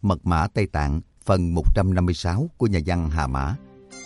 Mật mã Tây Tạng phần 156 của nhà văn Hà Mã.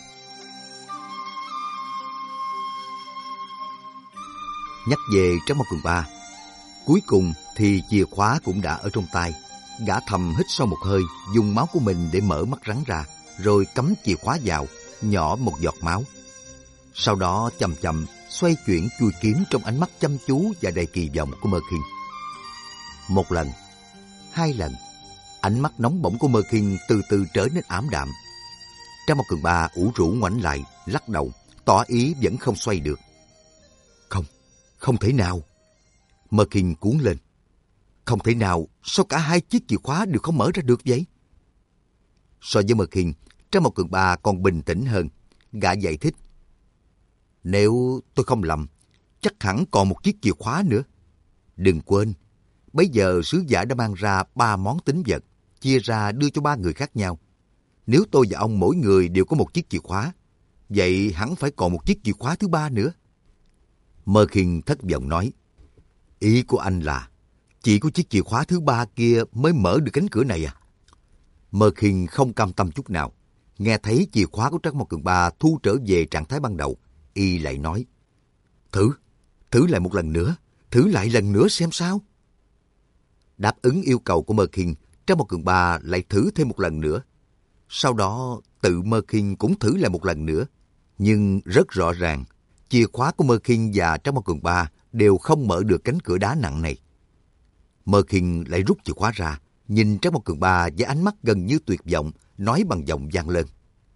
Nhắc về Tráng Bao Cường Ba, cuối cùng thì chìa khóa cũng đã ở trong tay. Gã thầm hít sâu một hơi, dùng máu của mình để mở mắt rắn ra, rồi cắm chìa khóa vào, nhỏ một giọt máu. Sau đó chậm chậm xoay chuyển chuôi kiếm trong ánh mắt chăm chú và đầy kỳ vọng của Mơ Khiên. Một lần, hai lần, ánh mắt nóng bỏng của Mơ Khiên từ từ trở nên ảm đạm. Tráng Bao Cường Ba ủ rũ ngoảnh lại, lắc đầu, tỏ ý vẫn không xoay được. Không thể nào. Mơ Khiên cuống lên. Không thể nào, sao cả hai chiếc chìa khóa đều không mở ra được vậy? So với Mơ Khiên, Tráng Bao Cường Ba còn bình tĩnh hơn. Gã giải thích. Nếu tôi không lầm, chắc hẳn còn một chiếc chìa khóa nữa. Đừng quên, bây giờ sứ giả đã mang ra 3 món tín vật, chia ra đưa cho 3 người khác nhau. Nếu tôi và ông mỗi người đều có một chiếc chìa khóa, vậy hẳn phải còn một chiếc chìa khóa thứ 3 nữa. Mơ Khiên thất vọng nói, ý của anh là chỉ có chiếc chìa khóa thứ 3 kia mới mở được cánh cửa này à? Mơ Khiên không cam tâm chút nào. Nghe thấy chìa khóa của Tráng Bao Cường Ba thu trở về trạng thái ban đầu, y lại nói, thử lại một lần nữa, thử lại lần nữa xem sao. Đáp ứng yêu cầu của Mơ Khiên, Tráng Bao Cường Ba lại thử thêm một lần nữa. Sau đó tự Mơ Khiên cũng thử lại một lần nữa. Nhưng rất rõ ràng, chìa khóa của Mơ Khiên và Tráng Bao Cường Ba đều không mở được cánh cửa đá nặng này. Mơ Khiên lại rút chìa khóa ra, nhìn Tráng Bao Cường Ba với ánh mắt gần như tuyệt vọng, nói bằng giọng vang lên.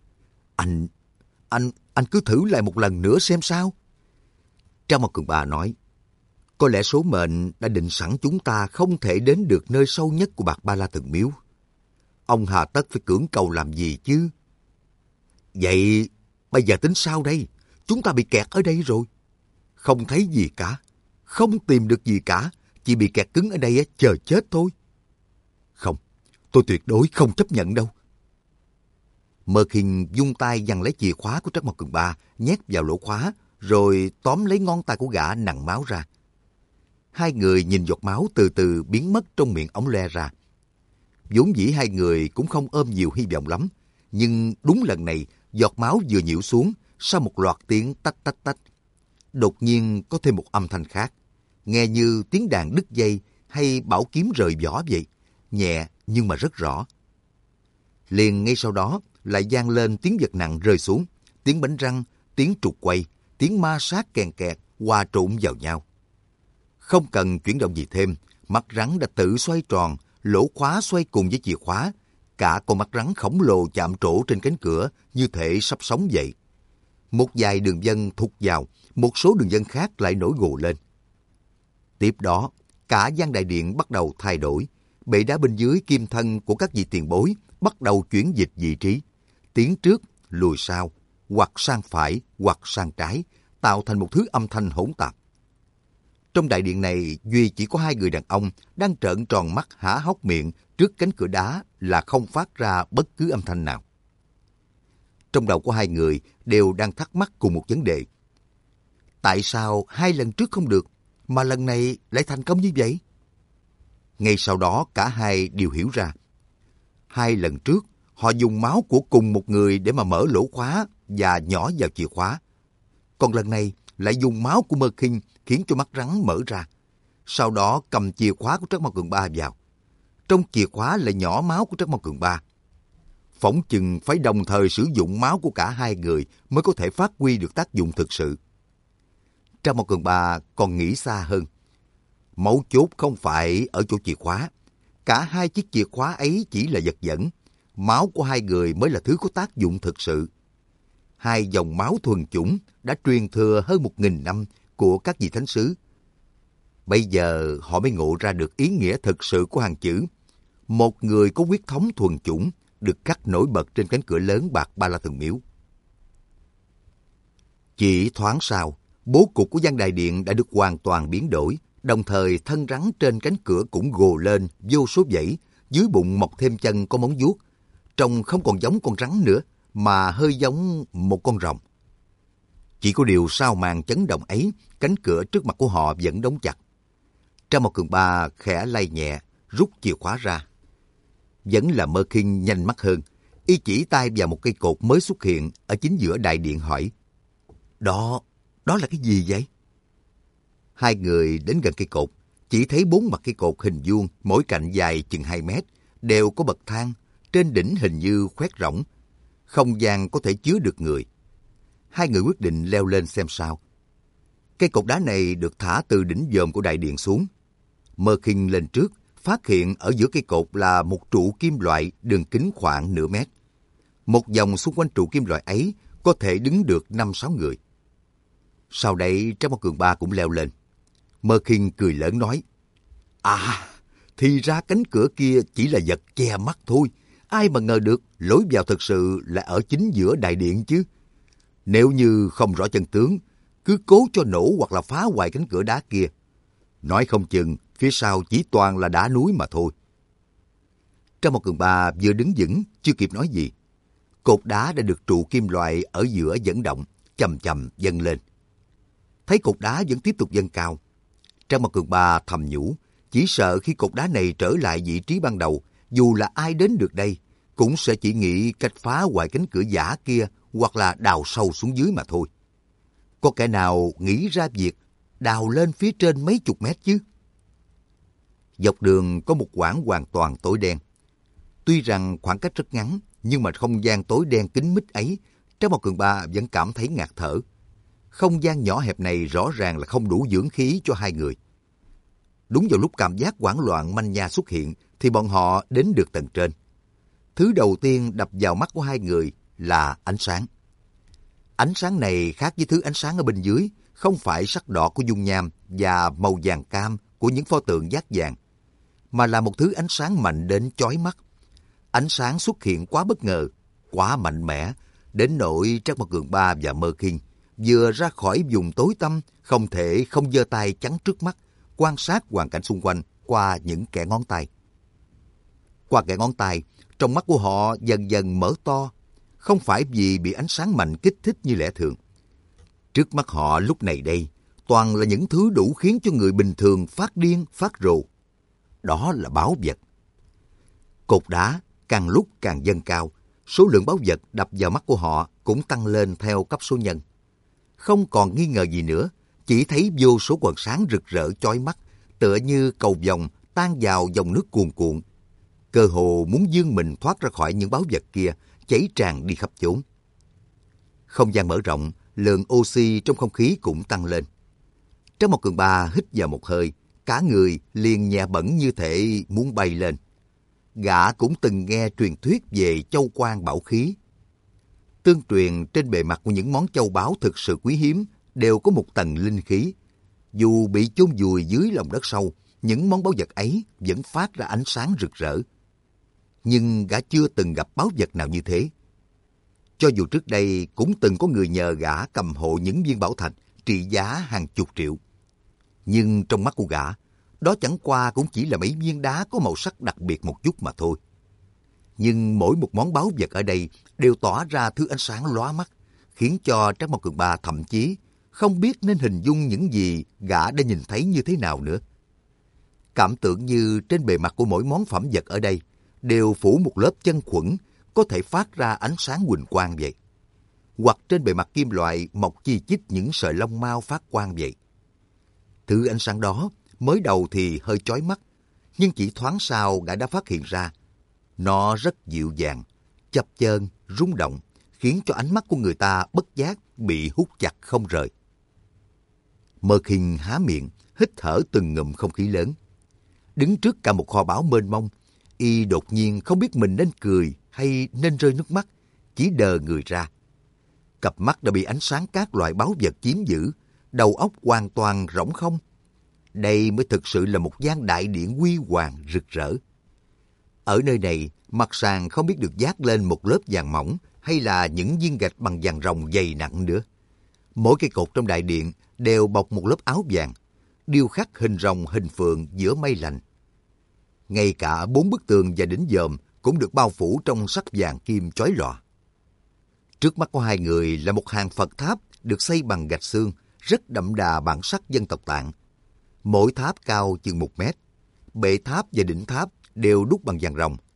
Anh cứ thử lại một lần nữa xem sao. Tráng Bao Cường Ba nói, có lẽ số mệnh đã định sẵn chúng ta không thể đến được nơi sâu nhất của Bạc Ba La Thần Miếu. Ông hà tất phải cưỡng cầu làm gì chứ? Vậy bây giờ tính sao đây? Chúng ta bị kẹt ở đây rồi. Không thấy gì cả, không tìm được gì cả, chỉ bị kẹt cứng ở đây chờ chết thôi. Không, tôi tuyệt đối không chấp nhận đâu. Mơ Khiên vung tay giằng lấy chìa khóa của Tráng Bao Cường Ba, nhét vào lỗ khóa, rồi tóm lấy ngón tay của gã nặn máu ra. Hai người nhìn giọt máu từ từ biến mất trong miệng ống loe ra. Vốn dĩ hai người cũng không ôm nhiều hy vọng lắm, nhưng đúng lần này giọt máu vừa nhiễu xuống, sau một loạt tiếng tách tách tách, đột nhiên có thêm một âm thanh khác, nghe như tiếng đàn đứt dây hay bảo kiếm rời vỏ vậy, nhẹ nhưng mà rất rõ. Liền ngay sau đó lại vang lên tiếng vật nặng rơi xuống, tiếng bánh răng, tiếng trục quay, tiếng ma sát kèn kẹt hòa trộn vào nhau. Không cần chuyển động gì thêm, mắt rắn đã tự xoay tròn, lỗ khóa xoay cùng với chìa khóa. Cả con mắt rắn khổng lồ chạm trổ trên cánh cửa như thể sắp sống vậy. Một vài đường vân thụt vào, một số đường vân khác lại nổi gồ lên. Tiếp đó, cả gian đại điện bắt đầu thay đổi. Bệ đá bên dưới kim thân của các vị tiền bối bắt đầu chuyển dịch vị trí. Tiến trước, lùi sau, hoặc sang phải, hoặc sang trái, tạo thành một thứ âm thanh hỗn tạp. Trong đại điện này, duy chỉ có 2 người đàn ông đang trợn tròn mắt há hốc miệng trước cánh cửa đá là không phát ra bất cứ âm thanh nào. Trong đầu của 2 người đều đang thắc mắc cùng một vấn đề. Tại sao 2 lần trước không được, mà lần này lại thành công như vậy? Ngay sau đó cả hai đều hiểu ra. 2 lần trước, họ dùng máu của cùng một người để mà mở lỗ khóa và nhỏ vào chìa khóa. Còn lần này lại dùng máu của Mơ Khiên khiến cho mắt rắn mở ra. Sau đó cầm chìa khóa của Tráng Bao Cường Ba vào. Trong chìa khóa lại nhỏ máu của Tráng Bao Cường Ba. Phỏng chừng phải đồng thời sử dụng máu của cả 2 người mới có thể phát huy được tác dụng thực sự. Tráng Bao Cường Ba còn nghĩ xa hơn. Mấu chốt không phải ở chỗ chìa khóa. Cả 2 chiếc chìa khóa ấy chỉ là vật dẫn. Máu của 2 người mới là thứ có tác dụng thực sự. 2 dòng máu thuần chủng đã truyền thừa hơn 1000 năm của các vị thánh sứ. Bây giờ họ mới ngộ ra được ý nghĩa thực sự của hàng chữ. Một người có huyết thống thuần chủng được khắc nổi bật trên cánh cửa lớn Bạc Ba La Thần Miếu. Chỉ thoáng sau, bố cục của gian đại điện đã được hoàn toàn biến đổi, đồng thời thân rắn trên cánh cửa cũng gồ lên vô số vảy, dưới bụng mọc thêm chân có móng vuốt, trông không còn giống con rắn nữa, mà hơi giống một con rồng. Chỉ có điều sau màn chấn động ấy, cánh cửa trước mặt của họ vẫn đóng chặt. Tráng Bao Cường Ba khẽ lay nhẹ, rút chìa khóa ra. Vẫn là Mơ Kinh nhanh mắt hơn. Y chỉ tay vào một cây cột mới xuất hiện ở chính giữa đại điện hỏi. Đó là cái gì vậy? Hai người đến gần cây cột, chỉ thấy 4 mặt cây cột hình vuông, mỗi cạnh dài chừng 2 mét, đều có bậc thang, trên đỉnh hình như khoét rỗng. Không gian có thể chứa được người. Hai người quyết định leo lên xem sao. Cây cột đá này được thả từ đỉnh dòm của đại điện xuống. Mơ Kinh lên trước, phát hiện ở giữa cây cột là một trụ kim loại đường kính khoảng nửa mét. Một vòng xung quanh trụ kim loại ấy có thể đứng được 5-6 người. Sau đấy Trác Mao Cường Ba cũng leo lên. Mơ Kinh cười lớn nói, thì ra cánh cửa kia chỉ là vật che mắt thôi. Ai mà ngờ được lối vào thực sự là ở chính giữa đại điện chứ. Nếu như không rõ chân tướng, cứ cố cho nổ hoặc là phá hoại cánh cửa đá kia. Nói không chừng phía sau chỉ toàn là đá núi mà thôi. Trác Mao Cường Ba vừa đứng vững, chưa kịp nói gì. Cột đá đã được trụ kim loại ở giữa dẫn động, chậm chậm dâng lên. Thấy cột đá vẫn tiếp tục dâng cao, Trác Mao Cường Ba thầm nhủ, chỉ sợ khi cột đá này trở lại vị trí ban đầu, dù là ai đến được đây, cũng sẽ chỉ nghĩ cách phá hoại cánh cửa giả kia hoặc là đào sâu xuống dưới mà thôi. Có kẻ nào nghĩ ra việc đào lên phía trên mấy chục mét chứ? Dọc đường có một quãng hoàn toàn tối đen. Tuy rằng khoảng cách rất ngắn, nhưng mà không gian tối đen kín mít ấy, Trác Mao Cường Ba vẫn cảm thấy ngạt thở. Không gian nhỏ hẹp này rõ ràng là không đủ dưỡng khí cho hai người. Đúng vào lúc cảm giác hoảng loạn manh nha xuất hiện, thì bọn họ đến được tầng trên. Thứ đầu tiên đập vào mắt của hai người là ánh sáng. Ánh sáng này khác với thứ ánh sáng ở bên dưới, không phải sắc đỏ của dung nham và màu vàng cam của những pho tượng dát vàng, mà là một thứ ánh sáng mạnh đến chói mắt. Ánh sáng xuất hiện quá bất ngờ, quá mạnh mẽ, đến nỗi Trác Mao Cường Ba và Mơ Kinh vừa ra khỏi vùng tối tăm, không thể không giơ tay chắn trước mắt, quan sát hoàn cảnh xung quanh qua những kẽ ngón tay. Qua kẽ ngón tay, trong mắt của họ dần dần mở to, không phải vì bị ánh sáng mạnh kích thích như lẽ thường. Trước mắt họ lúc này đây, toàn là những thứ đủ khiến cho người bình thường phát điên, phát rồ. Đó là báu vật. Cột đá càng lúc càng dâng cao, số lượng báu vật đập vào mắt của họ cũng tăng lên theo cấp số nhân. Không còn nghi ngờ gì nữa, chỉ thấy vô số quầng sáng rực rỡ chói mắt, tựa như cầu vồng tan vào dòng nước cuồn cuộn. Cơ hồ muốn vươn mình thoát ra khỏi những báu vật kia, chảy tràn đi khắp chốn. Không gian mở rộng, lượng oxy trong không khí cũng tăng lên. Trác Mao Cường Ba hít vào một hơi, cả người liền nhẹ bẫng như thể muốn bay lên. Gã cũng từng nghe truyền thuyết về châu quan bảo khí. Tương truyền trên bề mặt của những món châu báu thực sự quý hiếm đều có một tầng linh khí. Dù bị chôn vùi dưới lòng đất sâu, những món báu vật ấy vẫn phát ra ánh sáng rực rỡ. Nhưng gã chưa từng gặp báu vật nào như thế. Cho dù trước đây cũng từng có người nhờ gã cầm hộ những viên bảo thạch trị giá hàng chục triệu. Nhưng trong mắt của gã, đó chẳng qua cũng chỉ là mấy viên đá có màu sắc đặc biệt một chút mà thôi. Nhưng mỗi một món báu vật ở đây đều tỏa ra thứ ánh sáng lóa mắt, khiến cho Trác Mao Cường Ba thậm chí không biết nên hình dung những gì gã đã nhìn thấy như thế nào nữa. Cảm tưởng như trên bề mặt của mỗi món phẩm vật ở đây đều phủ một lớp chân khuẩn có thể phát ra ánh sáng huỳnh quang vậy. Hoặc trên bề mặt kim loại mọc chi chít những sợi lông mao phát quang vậy. Thứ ánh sáng đó mới đầu thì hơi chói mắt, nhưng chỉ thoáng sau gã đã phát hiện ra. Nó rất dịu dàng, chập chờn, rung động, khiến cho ánh mắt của người ta bất giác bị hút chặt không rời. Mơ Kinh há miệng, hít thở từng ngụm không khí lớn. Đứng trước cả một kho báu mênh mông, y đột nhiên không biết mình nên cười hay nên rơi nước mắt, chỉ đờ người ra. Cặp mắt đã bị ánh sáng các loại báu vật chiếm giữ, đầu óc hoàn toàn rỗng không. Đây mới thực sự là một gian đại điện huy hoàng rực rỡ. Ở nơi này, mặt sàn không biết được dát lên một lớp vàng mỏng hay là những viên gạch bằng vàng ròng dày nặng nữa. Mỗi cây cột trong đại điện đều bọc một lớp áo vàng, điêu khắc hình rồng hình phượng giữa mây lành. Ngay cả 4 bức tường và đỉnh dòm cũng được bao phủ trong sắc vàng kim chói lòa. Trước mắt của hai người là một hàng Phật tháp được xây bằng gạch xương, rất đậm đà bản sắc dân tộc Tạng. Mỗi tháp cao chừng 1 mét. Bệ tháp và đỉnh tháp đều đúc bằng vàng ròng.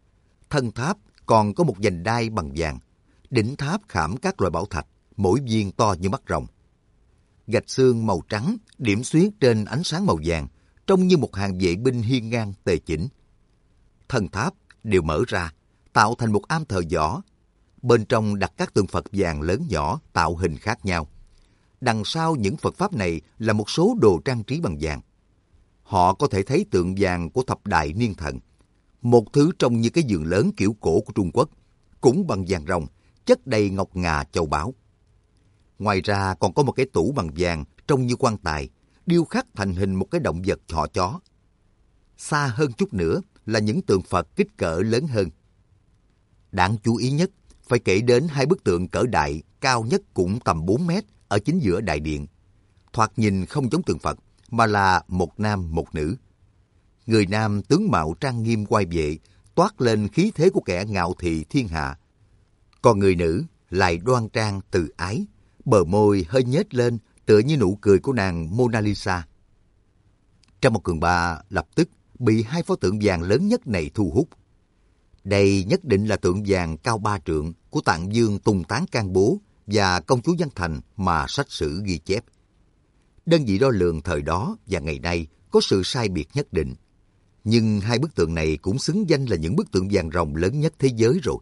Thân tháp còn có một vành đai bằng vàng, đỉnh tháp khảm các loại bảo thạch, mỗi viên to như mắt rồng. Gạch xương màu trắng điểm xuyết trên ánh sáng màu vàng, trông như một hàng vệ binh hiên ngang tề chỉnh. Thân tháp đều mở ra, tạo thành một am thờ võ. Bên trong đặt các tượng Phật vàng lớn nhỏ tạo hình khác nhau. Đằng sau những Phật pháp này là một số đồ trang trí bằng vàng. Họ có thể thấy tượng vàng của thập đại niên thần, một thứ trông như cái giường lớn kiểu cổ của Trung Quốc, cũng bằng vàng ròng, chất đầy ngọc ngà châu báu. Ngoài ra còn có một cái tủ bằng vàng trông như quan tài, điêu khắc thành hình một cái động vật thỏ chó. Xa hơn chút nữa là những tượng Phật kích cỡ lớn hơn. Đáng chú ý nhất phải kể đến hai bức tượng cỡ đại, cao nhất cũng tầm 4 mét ở chính giữa đại điện. Thoạt nhìn không giống tượng Phật, mà là một nam một nữ. Người nam tướng mạo trang nghiêm oai vệ, toát lên khí thế của kẻ ngạo thị thiên hạ. Còn người nữ lại đoan trang từ ái, bờ môi hơi nhếch lên tựa như nụ cười của nàng Mona Lisa. Trong một Cường Ba lập tức bị hai pho tượng vàng lớn nhất này thu hút. Đây nhất định là tượng vàng cao 3 trượng của Tạng Dương Tùng Tán Can Bố và công chúa Văn Thành mà sách sử ghi chép. Đơn vị đo lường thời đó và ngày nay có sự sai biệt nhất định. Nhưng hai bức tượng này cũng xứng danh là những bức tượng vàng ròng lớn nhất thế giới rồi.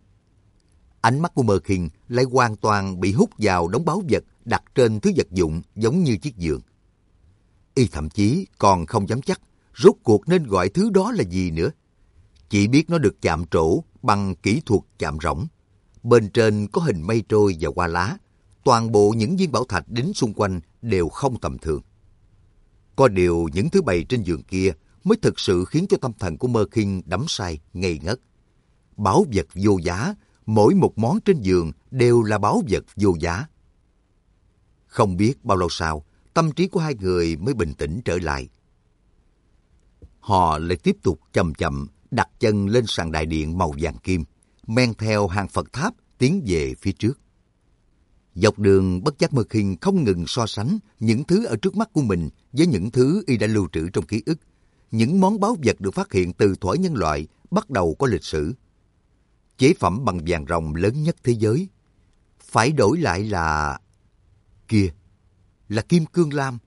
Ánh mắt của Merkin lại hoàn toàn bị hút vào đống báu vật đặt trên thứ vật dụng giống như chiếc giường. Y thậm chí còn không dám chắc rốt cuộc nên gọi thứ đó là gì nữa. Chỉ biết nó được chạm trổ bằng kỹ thuật chạm rỗng. Bên trên có hình mây trôi và hoa lá. Toàn bộ những viên bảo thạch đính xung quanh đều không tầm thường. Có điều những thứ bày trên giường kia mới thực sự khiến cho tâm thần của Merkin đắm say, ngây ngất. Bảo vật vô giá, mỗi một món trên giường đều là bảo vật vô giá. Không biết bao lâu sau, tâm trí của hai người mới bình tĩnh trở lại. Họ lại tiếp tục chậm chậm đặt chân lên sàn đại điện màu vàng kim, men theo hàng Phật tháp tiến về phía trước. Dọc đường bất giác Merkin không ngừng so sánh những thứ ở trước mắt của mình với những thứ y đã lưu trữ trong ký ức, những món báu vật được phát hiện từ thuở nhân loại bắt đầu có lịch sử. Chế phẩm bằng vàng ròng lớn nhất thế giới, phải đổi lại là... Kia, là kim cương lam.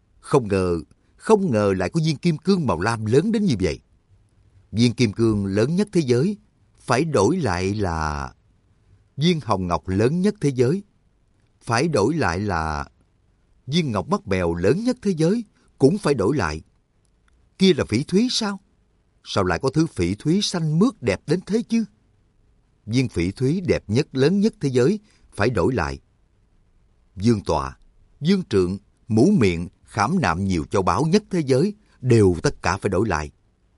Không ngờ lại có viên kim cương màu lam lớn đến như vậy. Viên kim cương lớn nhất thế giới, phải đổi lại là... Viên hồng ngọc lớn nhất thế giới, phải đổi lại là... Viên ngọc mắt bèo lớn nhất thế giới, cũng phải đổi lại. Kia là phỉ thúy sao? Sao lại có thứ phỉ thúy xanh mướt đẹp đến thế chứ? Viên phỉ thúy đẹp nhất lớn nhất thế giới, phải đổi lại. Dương tọa, dương trượng, mũ miệng, khảm nạm nhiều châu báu nhất thế giới, đều tất cả phải đổi lại.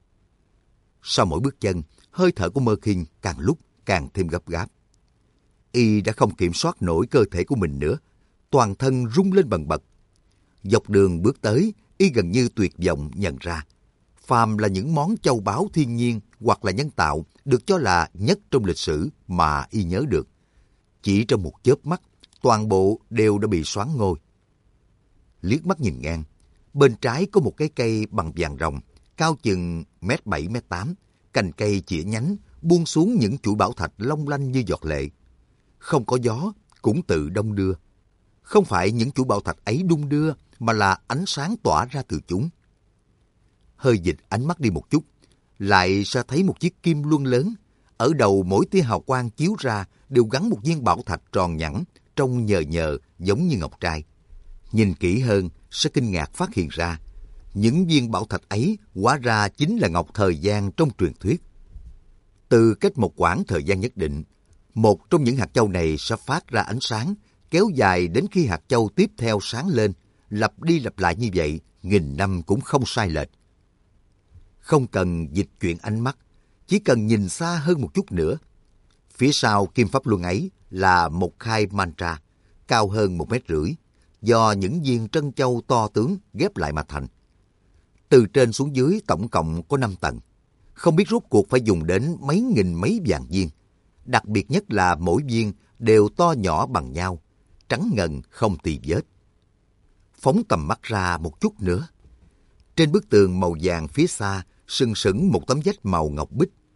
Sau mỗi bước chân, hơi thở của Merkin càng lúc càng thêm gấp gáp. Y đã không kiểm soát nổi cơ thể của mình nữa, toàn thân rung lên bần bật. Dọc đường bước tới, Y gần như tuyệt vọng nhận ra, phàm là những món châu báu thiên nhiên hoặc là nhân tạo được cho là nhất trong lịch sử mà Y nhớ được. Chỉ trong một chớp mắt, toàn bộ đều đã bị xoán ngôi. Liếc mắt nhìn ngang, bên trái có một cái cây bằng vàng ròng, cao chừng 1m7-1m8, cành cây chĩa nhánh, buông xuống những chuỗi bảo thạch long lanh như giọt lệ. Không có gió, cũng tự đong đưa. Không phải những chuỗi bảo thạch ấy đung đưa, mà là ánh sáng tỏa ra từ chúng. Hơi dịch ánh mắt đi một chút, lại sẽ thấy một chiếc kim luân lớn. Ở đầu mỗi tia hào quang chiếu ra đều gắn một viên bảo thạch tròn nhẵn, trông nhờ nhờ giống như ngọc trai. Nhìn kỹ hơn sẽ kinh ngạc phát hiện ra, những viên bảo thạch ấy hóa ra chính là ngọc thời gian trong truyền thuyết. Từ cách một quãng thời gian nhất định, một trong những hạt châu này sẽ phát ra ánh sáng, kéo dài đến khi hạt châu tiếp theo sáng lên, lặp đi lặp lại như vậy, 1000 năm cũng không sai lệch. Không cần dịch chuyển ánh mắt, chỉ cần nhìn xa hơn một chút nữa. Phía sau kim pháp luân ấy là một khai mantra, cao hơn 1,5 mét, do những viên trân châu to tướng ghép lại mà thành. Từ trên xuống dưới tổng cộng có 5 tầng. Không biết rốt cuộc phải dùng đến mấy nghìn mấy vạn viên. Đặc biệt nhất là mỗi viên đều to nhỏ bằng nhau, trắng ngần không tì vết. Phóng tầm mắt ra một chút nữa. Trên bức tường màu vàng phía xa, sừng sững một tấm vách màu ngọc bích.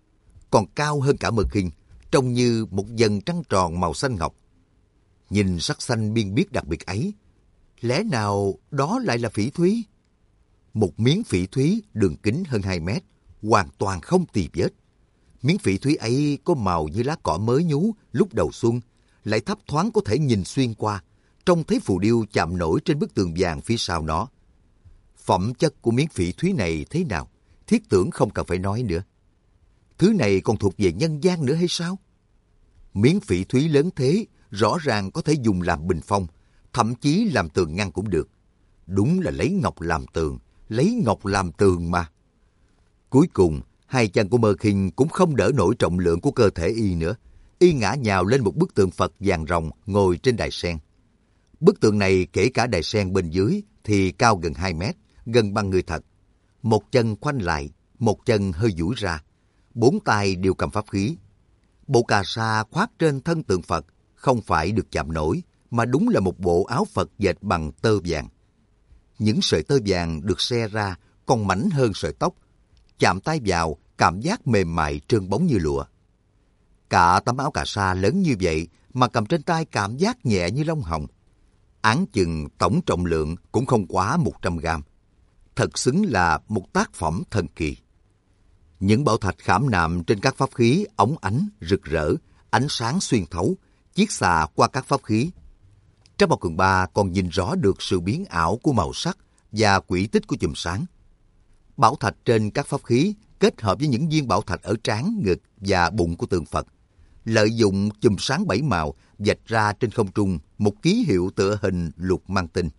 còn cao hơn cả Mơ Kinh, trông như một dần trăng tròn màu xanh ngọc. Nhìn sắc xanh biên biếc đặc biệt ấy, lẽ nào đó lại là phỉ thúy? Một miếng phỉ thúy đường kính hơn 2 mét, hoàn toàn không tì vết. Miếng phỉ thúy ấy có màu như lá cỏ mới nhú lúc đầu xuân, lại thấp thoáng có thể nhìn xuyên qua, trông thấy phù điêu chạm nổi trên bức tường vàng phía sau nó. Phẩm chất của miếng phỉ thúy này thế nào, Thiết Tưởng không cần phải nói nữa. Thứ này còn thuộc về nhân gian nữa hay sao? Miếng phỉ thúy lớn thế, rõ ràng có thể dùng làm bình phong, thậm chí làm tường ngăn cũng được. Đúng là lấy ngọc làm tường, lấy ngọc làm tường mà. Cuối cùng, hai chân của Mơ Khinh cũng không đỡ nổi trọng lượng của cơ thể y nữa. Y ngã nhào lên một bức tượng Phật vàng ròng ngồi trên đài sen. Bức tượng này kể cả đài sen bên dưới thì cao gần 2 mét, gần bằng người thật. Một chân khoanh lại, một chân hơi duỗi ra. 4 tay đều cầm pháp khí. Bộ cà sa khoác trên thân tượng Phật không phải được chạm nổi, mà đúng là một bộ áo Phật dệt bằng tơ vàng. Những sợi tơ vàng được xe ra còn mảnh hơn sợi tóc. Chạm tay vào, cảm giác mềm mại trơn bóng như lụa. Cả tấm áo cà sa lớn như vậy mà cầm trên tay cảm giác nhẹ như lông hồng. Áng chừng tổng trọng lượng cũng không quá 100 gram. Thật xứng là một tác phẩm thần kỳ. Những bảo thạch khảm nạm trên các pháp khí óng ánh, rực rỡ, ánh sáng xuyên thấu, chiết xạ qua các pháp khí. Trác Mộc Cường Ba còn nhìn rõ được sự biến ảo của màu sắc và quỹ tích của chùm sáng. Bảo thạch trên các pháp khí kết hợp với những viên bảo thạch ở trán, ngực và bụng của tượng Phật, lợi dụng chùm sáng 7 màu vạch ra trên không trung một ký hiệu tựa hình lục mang tinh.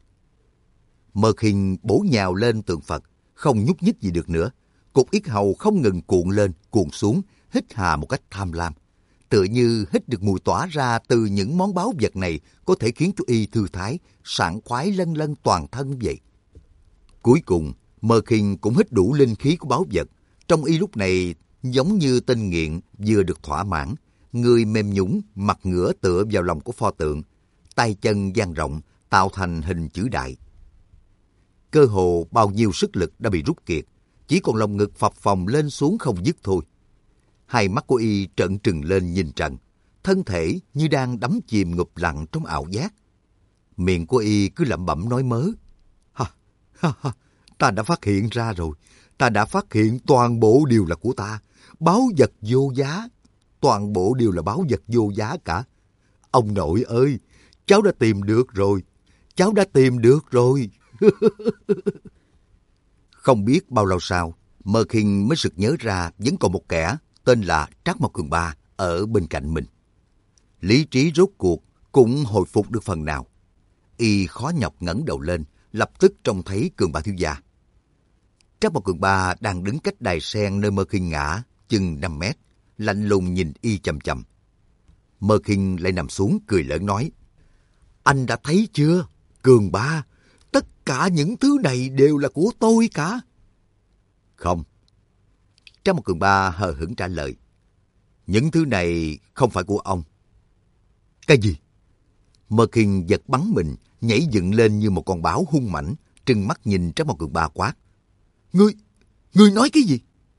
Mơ Khinh bổ nhào lên tượng Phật, không nhúc nhích gì được nữa. Cục yết hầu không ngừng cuộn lên, cuộn xuống, hít hà một cách tham lam. Tựa như hít được mùi tỏa ra từ những món báu vật này có thể khiến cho y thư thái, sảng khoái lân lân toàn thân vậy. Cuối cùng, Mơ Khinh cũng hít đủ linh khí của báu vật. Trong y lúc này giống như tên nghiện vừa được thỏa mãn, người mềm nhũn, mặt ngửa tựa vào lòng của pho tượng, tay chân dang rộng tạo thành hình chữ đại. Cơ hồ bao nhiêu sức lực đã bị rút kiệt, chỉ còn lồng ngực phập phồng lên xuống không dứt thôi. Hai mắt của y trợn trừng lên nhìn trần, thân thể như đang đắm chìm ngụp lặng trong ảo giác. Miệng của y cứ lẩm bẩm nói mớ. Ta đã phát hiện ra rồi, ta đã phát hiện toàn bộ đều là của ta, báu vật vô giá, toàn bộ đều là báu vật vô giá cả. Ông nội ơi, cháu đã tìm được rồi, cháu đã tìm được rồi. Không biết bao lâu sau, Mơ Khinh mới sực nhớ ra vẫn còn một kẻ tên là Trác Mộc Cường Ba ở bên cạnh mình. Lý trí rốt cuộc cũng hồi phục được phần nào. Y khó nhọc ngẩng đầu lên, lập tức trông thấy Cường Ba thiếu gia. Trác Mộc Cường Ba đang đứng cách đài sen nơi Mơ Khinh ngã chừng 5 mét, lạnh lùng nhìn y chằm chằm. Mơ Khinh lại nằm xuống cười lớn nói: Anh đã thấy chưa, Cường Ba, tất cả những thứ này đều là của tôi cả. Không. Trác Mộc Cường Ba hờ hững trả lời: Những thứ này không phải của ông. Cái gì? Mơ Khinh giật bắn mình, nhảy dựng lên như một con báo hung mãnh, trừng mắt nhìn Trác Mộc Cường Ba quát: Ngươi nói cái gì?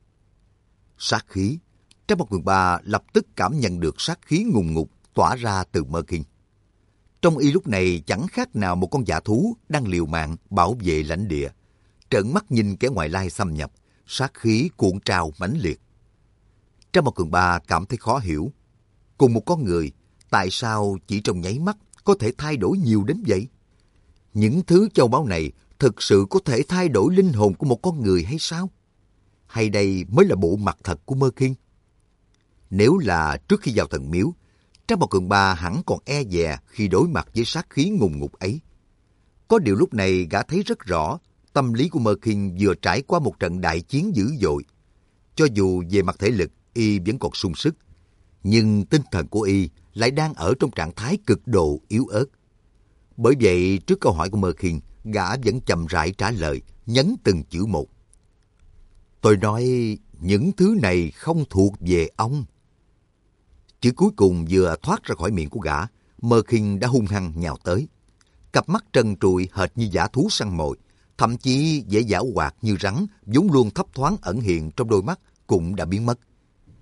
Sát khí. Trác Mộc Cường Ba lập tức cảm nhận được sát khí ngùng ngục tỏa ra từ Mơ Khinh. Trong y lúc này chẳng khác nào một con dã thú đang liều mạng bảo vệ lãnh địa, trợn mắt nhìn kẻ ngoại lai xâm nhập, sát khí cuộn trào mãnh liệt. Trác Mộc Cường Ba cảm thấy khó hiểu, cùng một con người, tại sao chỉ trong nháy mắt có thể thay đổi nhiều đến vậy? Những thứ châu báu này thực sự có thể thay đổi linh hồn của một con người hay sao? Hay đây mới là bộ mặt thật của Mơ Khinh? Nếu là trước khi vào thần miếu, Trác Mộc Cường Ba hẳn còn e dè khi đối mặt với sát khí ngùng ngục ấy. Có điều lúc này gã thấy rất rõ, tâm lý của Mơ Khinh vừa trải qua một trận đại chiến dữ dội. Cho dù về mặt thể lực, y vẫn còn sung sức, nhưng tinh thần của y lại đang ở trong trạng thái cực độ yếu ớt. Bởi vậy, trước câu hỏi của Mơ Khinh, gã vẫn chậm rãi trả lời, nhấn từng chữ một. Tôi nói, những thứ này không thuộc về ông. Chữ cuối cùng vừa thoát ra khỏi miệng của gã, Mơ Khinh đã hung hăng nhào tới. Cặp mắt trần trụi hệt như dã thú săn mồi, thậm chí vẻ giảo hoạt như rắn, vốn luôn thấp thoáng ẩn hiện trong đôi mắt cũng đã biến mất.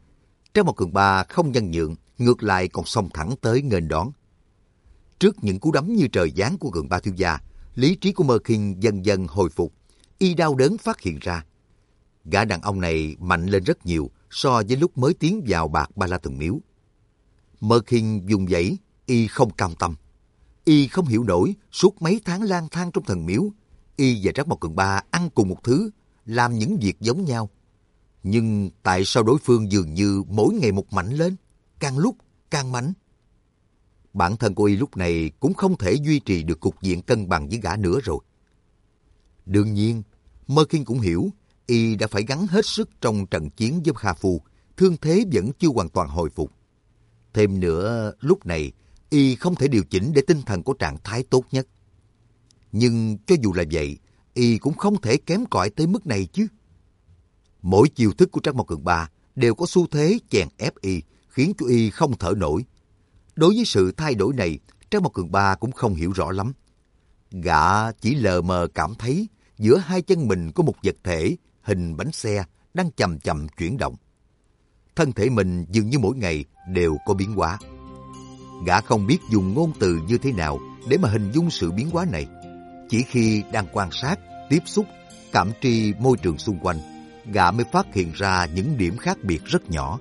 Trang Mộc Cường Ba không nhân nhượng, ngược lại còn xông thẳng tới nghênh đón. Trước những cú đấm như trời giáng của Cường Ba thiếu gia, lý trí của Mơ Kinh dần dần hồi phục. Y đau đớn phát hiện ra, gã đàn ông này mạnh lên rất nhiều so với lúc mới tiến vào Bạc Ba La Thần Miếu. Mơ Kinh dùng dãy, y không cam tâm. Y không hiểu nổi, suốt mấy tháng lang thang trong thần miếu, y và Trác Mộc Cường Ba ăn cùng một thứ, làm những việc giống nhau. Nhưng tại sao đối phương dường như mỗi ngày một mạnh lên, càng lúc càng mạnh? Bản thân của y lúc này cũng không thể duy trì được cục diện cân bằng với gã nữa rồi. Đương nhiên, Mơ Kinh cũng hiểu, y đã phải gắng hết sức trong trận chiến với Kha Phu, thương thế vẫn chưa hoàn toàn hồi phục. Thêm nữa, lúc này, y không thể điều chỉnh để tinh thần có trạng thái tốt nhất. Nhưng cho dù là vậy, y cũng không thể kém cỏi tới mức này chứ. Mỗi chiêu thức của Trác Mộc Cường Ba đều có xu thế chèn ép y, khiến cho y không thở nổi. Đối với sự thay đổi này, Trác Mộc Cường Ba cũng không hiểu rõ lắm. Gã chỉ lờ mờ cảm thấy giữa hai chân mình có một vật thể hình bánh xe đang chậm chậm chuyển động. Thân thể mình dường như mỗi ngày đều có biến hóa. Gã không biết dùng ngôn từ như thế nào để mà hình dung sự biến hóa này. Chỉ khi đang quan sát, tiếp xúc, cảm tri môi trường xung quanh, gã mới phát hiện ra những điểm khác biệt rất nhỏ.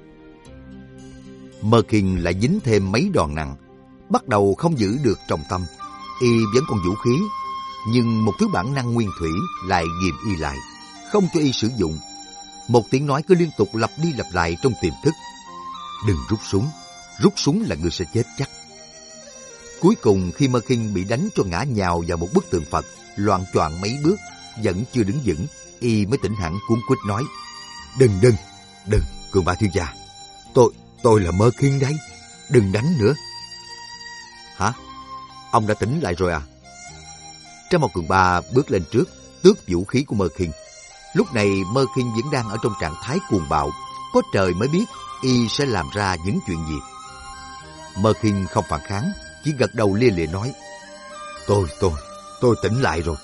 Mơ Kinh lại dính thêm mấy đòn nặng, bắt đầu không giữ được trọng tâm. Y vẫn còn vũ khí, nhưng một thứ bản năng nguyên thủy lại ghìm y lại, không cho y sử dụng. Một tiếng nói cứ liên tục lặp đi lặp lại trong tiềm thức: đừng rút súng là ngươi sẽ chết chắc. Cuối cùng khi Mơ Kinh bị đánh cho ngã nhào vào một bức tượng Phật, loạng choạng mấy bước, vẫn chưa đứng vững, y mới tỉnh hẳn cuống quýt nói: Đừng, Cường Ba thiếu gia, tôi là Mơ Kinh đấy, đừng đánh nữa. Hả? Ông đã tỉnh lại rồi à? Trác Mộc Cường Ba bước lên trước, tước vũ khí của Mơ Kinh. Lúc này Mơ Kinh vẫn đang ở trong trạng thái cuồng bạo, có trời mới biết y sẽ làm ra những chuyện gì. Mơ Kinh không phản kháng, chỉ gật đầu lia lịa nói: Tôi tỉnh lại rồi.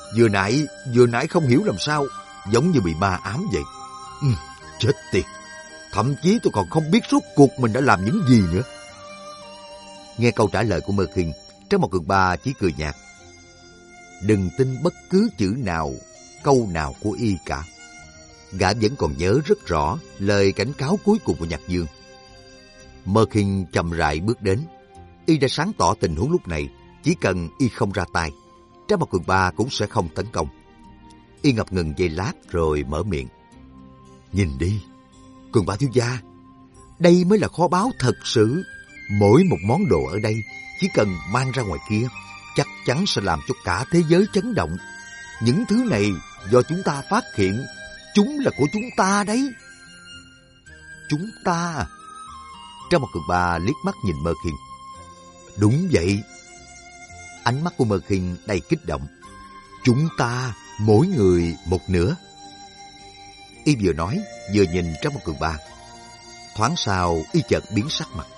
Vừa nãy không hiểu làm sao, giống như bị ma ám vậy. Chết tiệt, thậm chí tôi còn không biết rốt cuộc mình đã làm những gì nữa. Nghe câu trả lời của Mơ Kinh, Trác Mộc Cường Ba chỉ cười nhạt: đừng tin bất cứ chữ nào, câu nào của y cả. Gã vẫn còn nhớ rất rõ lời cảnh cáo cuối cùng của Nhạc Dương. Mơ Kinh chậm rãi bước đến. Y đã sáng tỏ tình huống lúc này, chỉ cần y không ra tay, Trác Mộc Cường Ba cũng sẽ không tấn công. Y ngập ngừng giây lát rồi mở miệng: nhìn đi, Cường Ba thiếu gia, đây mới là kho báu thật sự. Mỗi một món đồ ở đây, chỉ cần mang ra ngoài kia, chắc chắn sẽ làm cho cả thế giới chấn động. Những thứ này do chúng ta phát hiện, chúng là của chúng ta đấy. Chúng ta? Trác Mộc Cường Ba liếc mắt nhìn Mơ Kinh. Đúng vậy. Ánh mắt của Mơ Kinh đầy kích động. Chúng ta, mỗi người một nửa. Y vừa nói, vừa nhìn Trác Mộc Cường Ba. Thoáng sau, y chợt biến sắc mặt.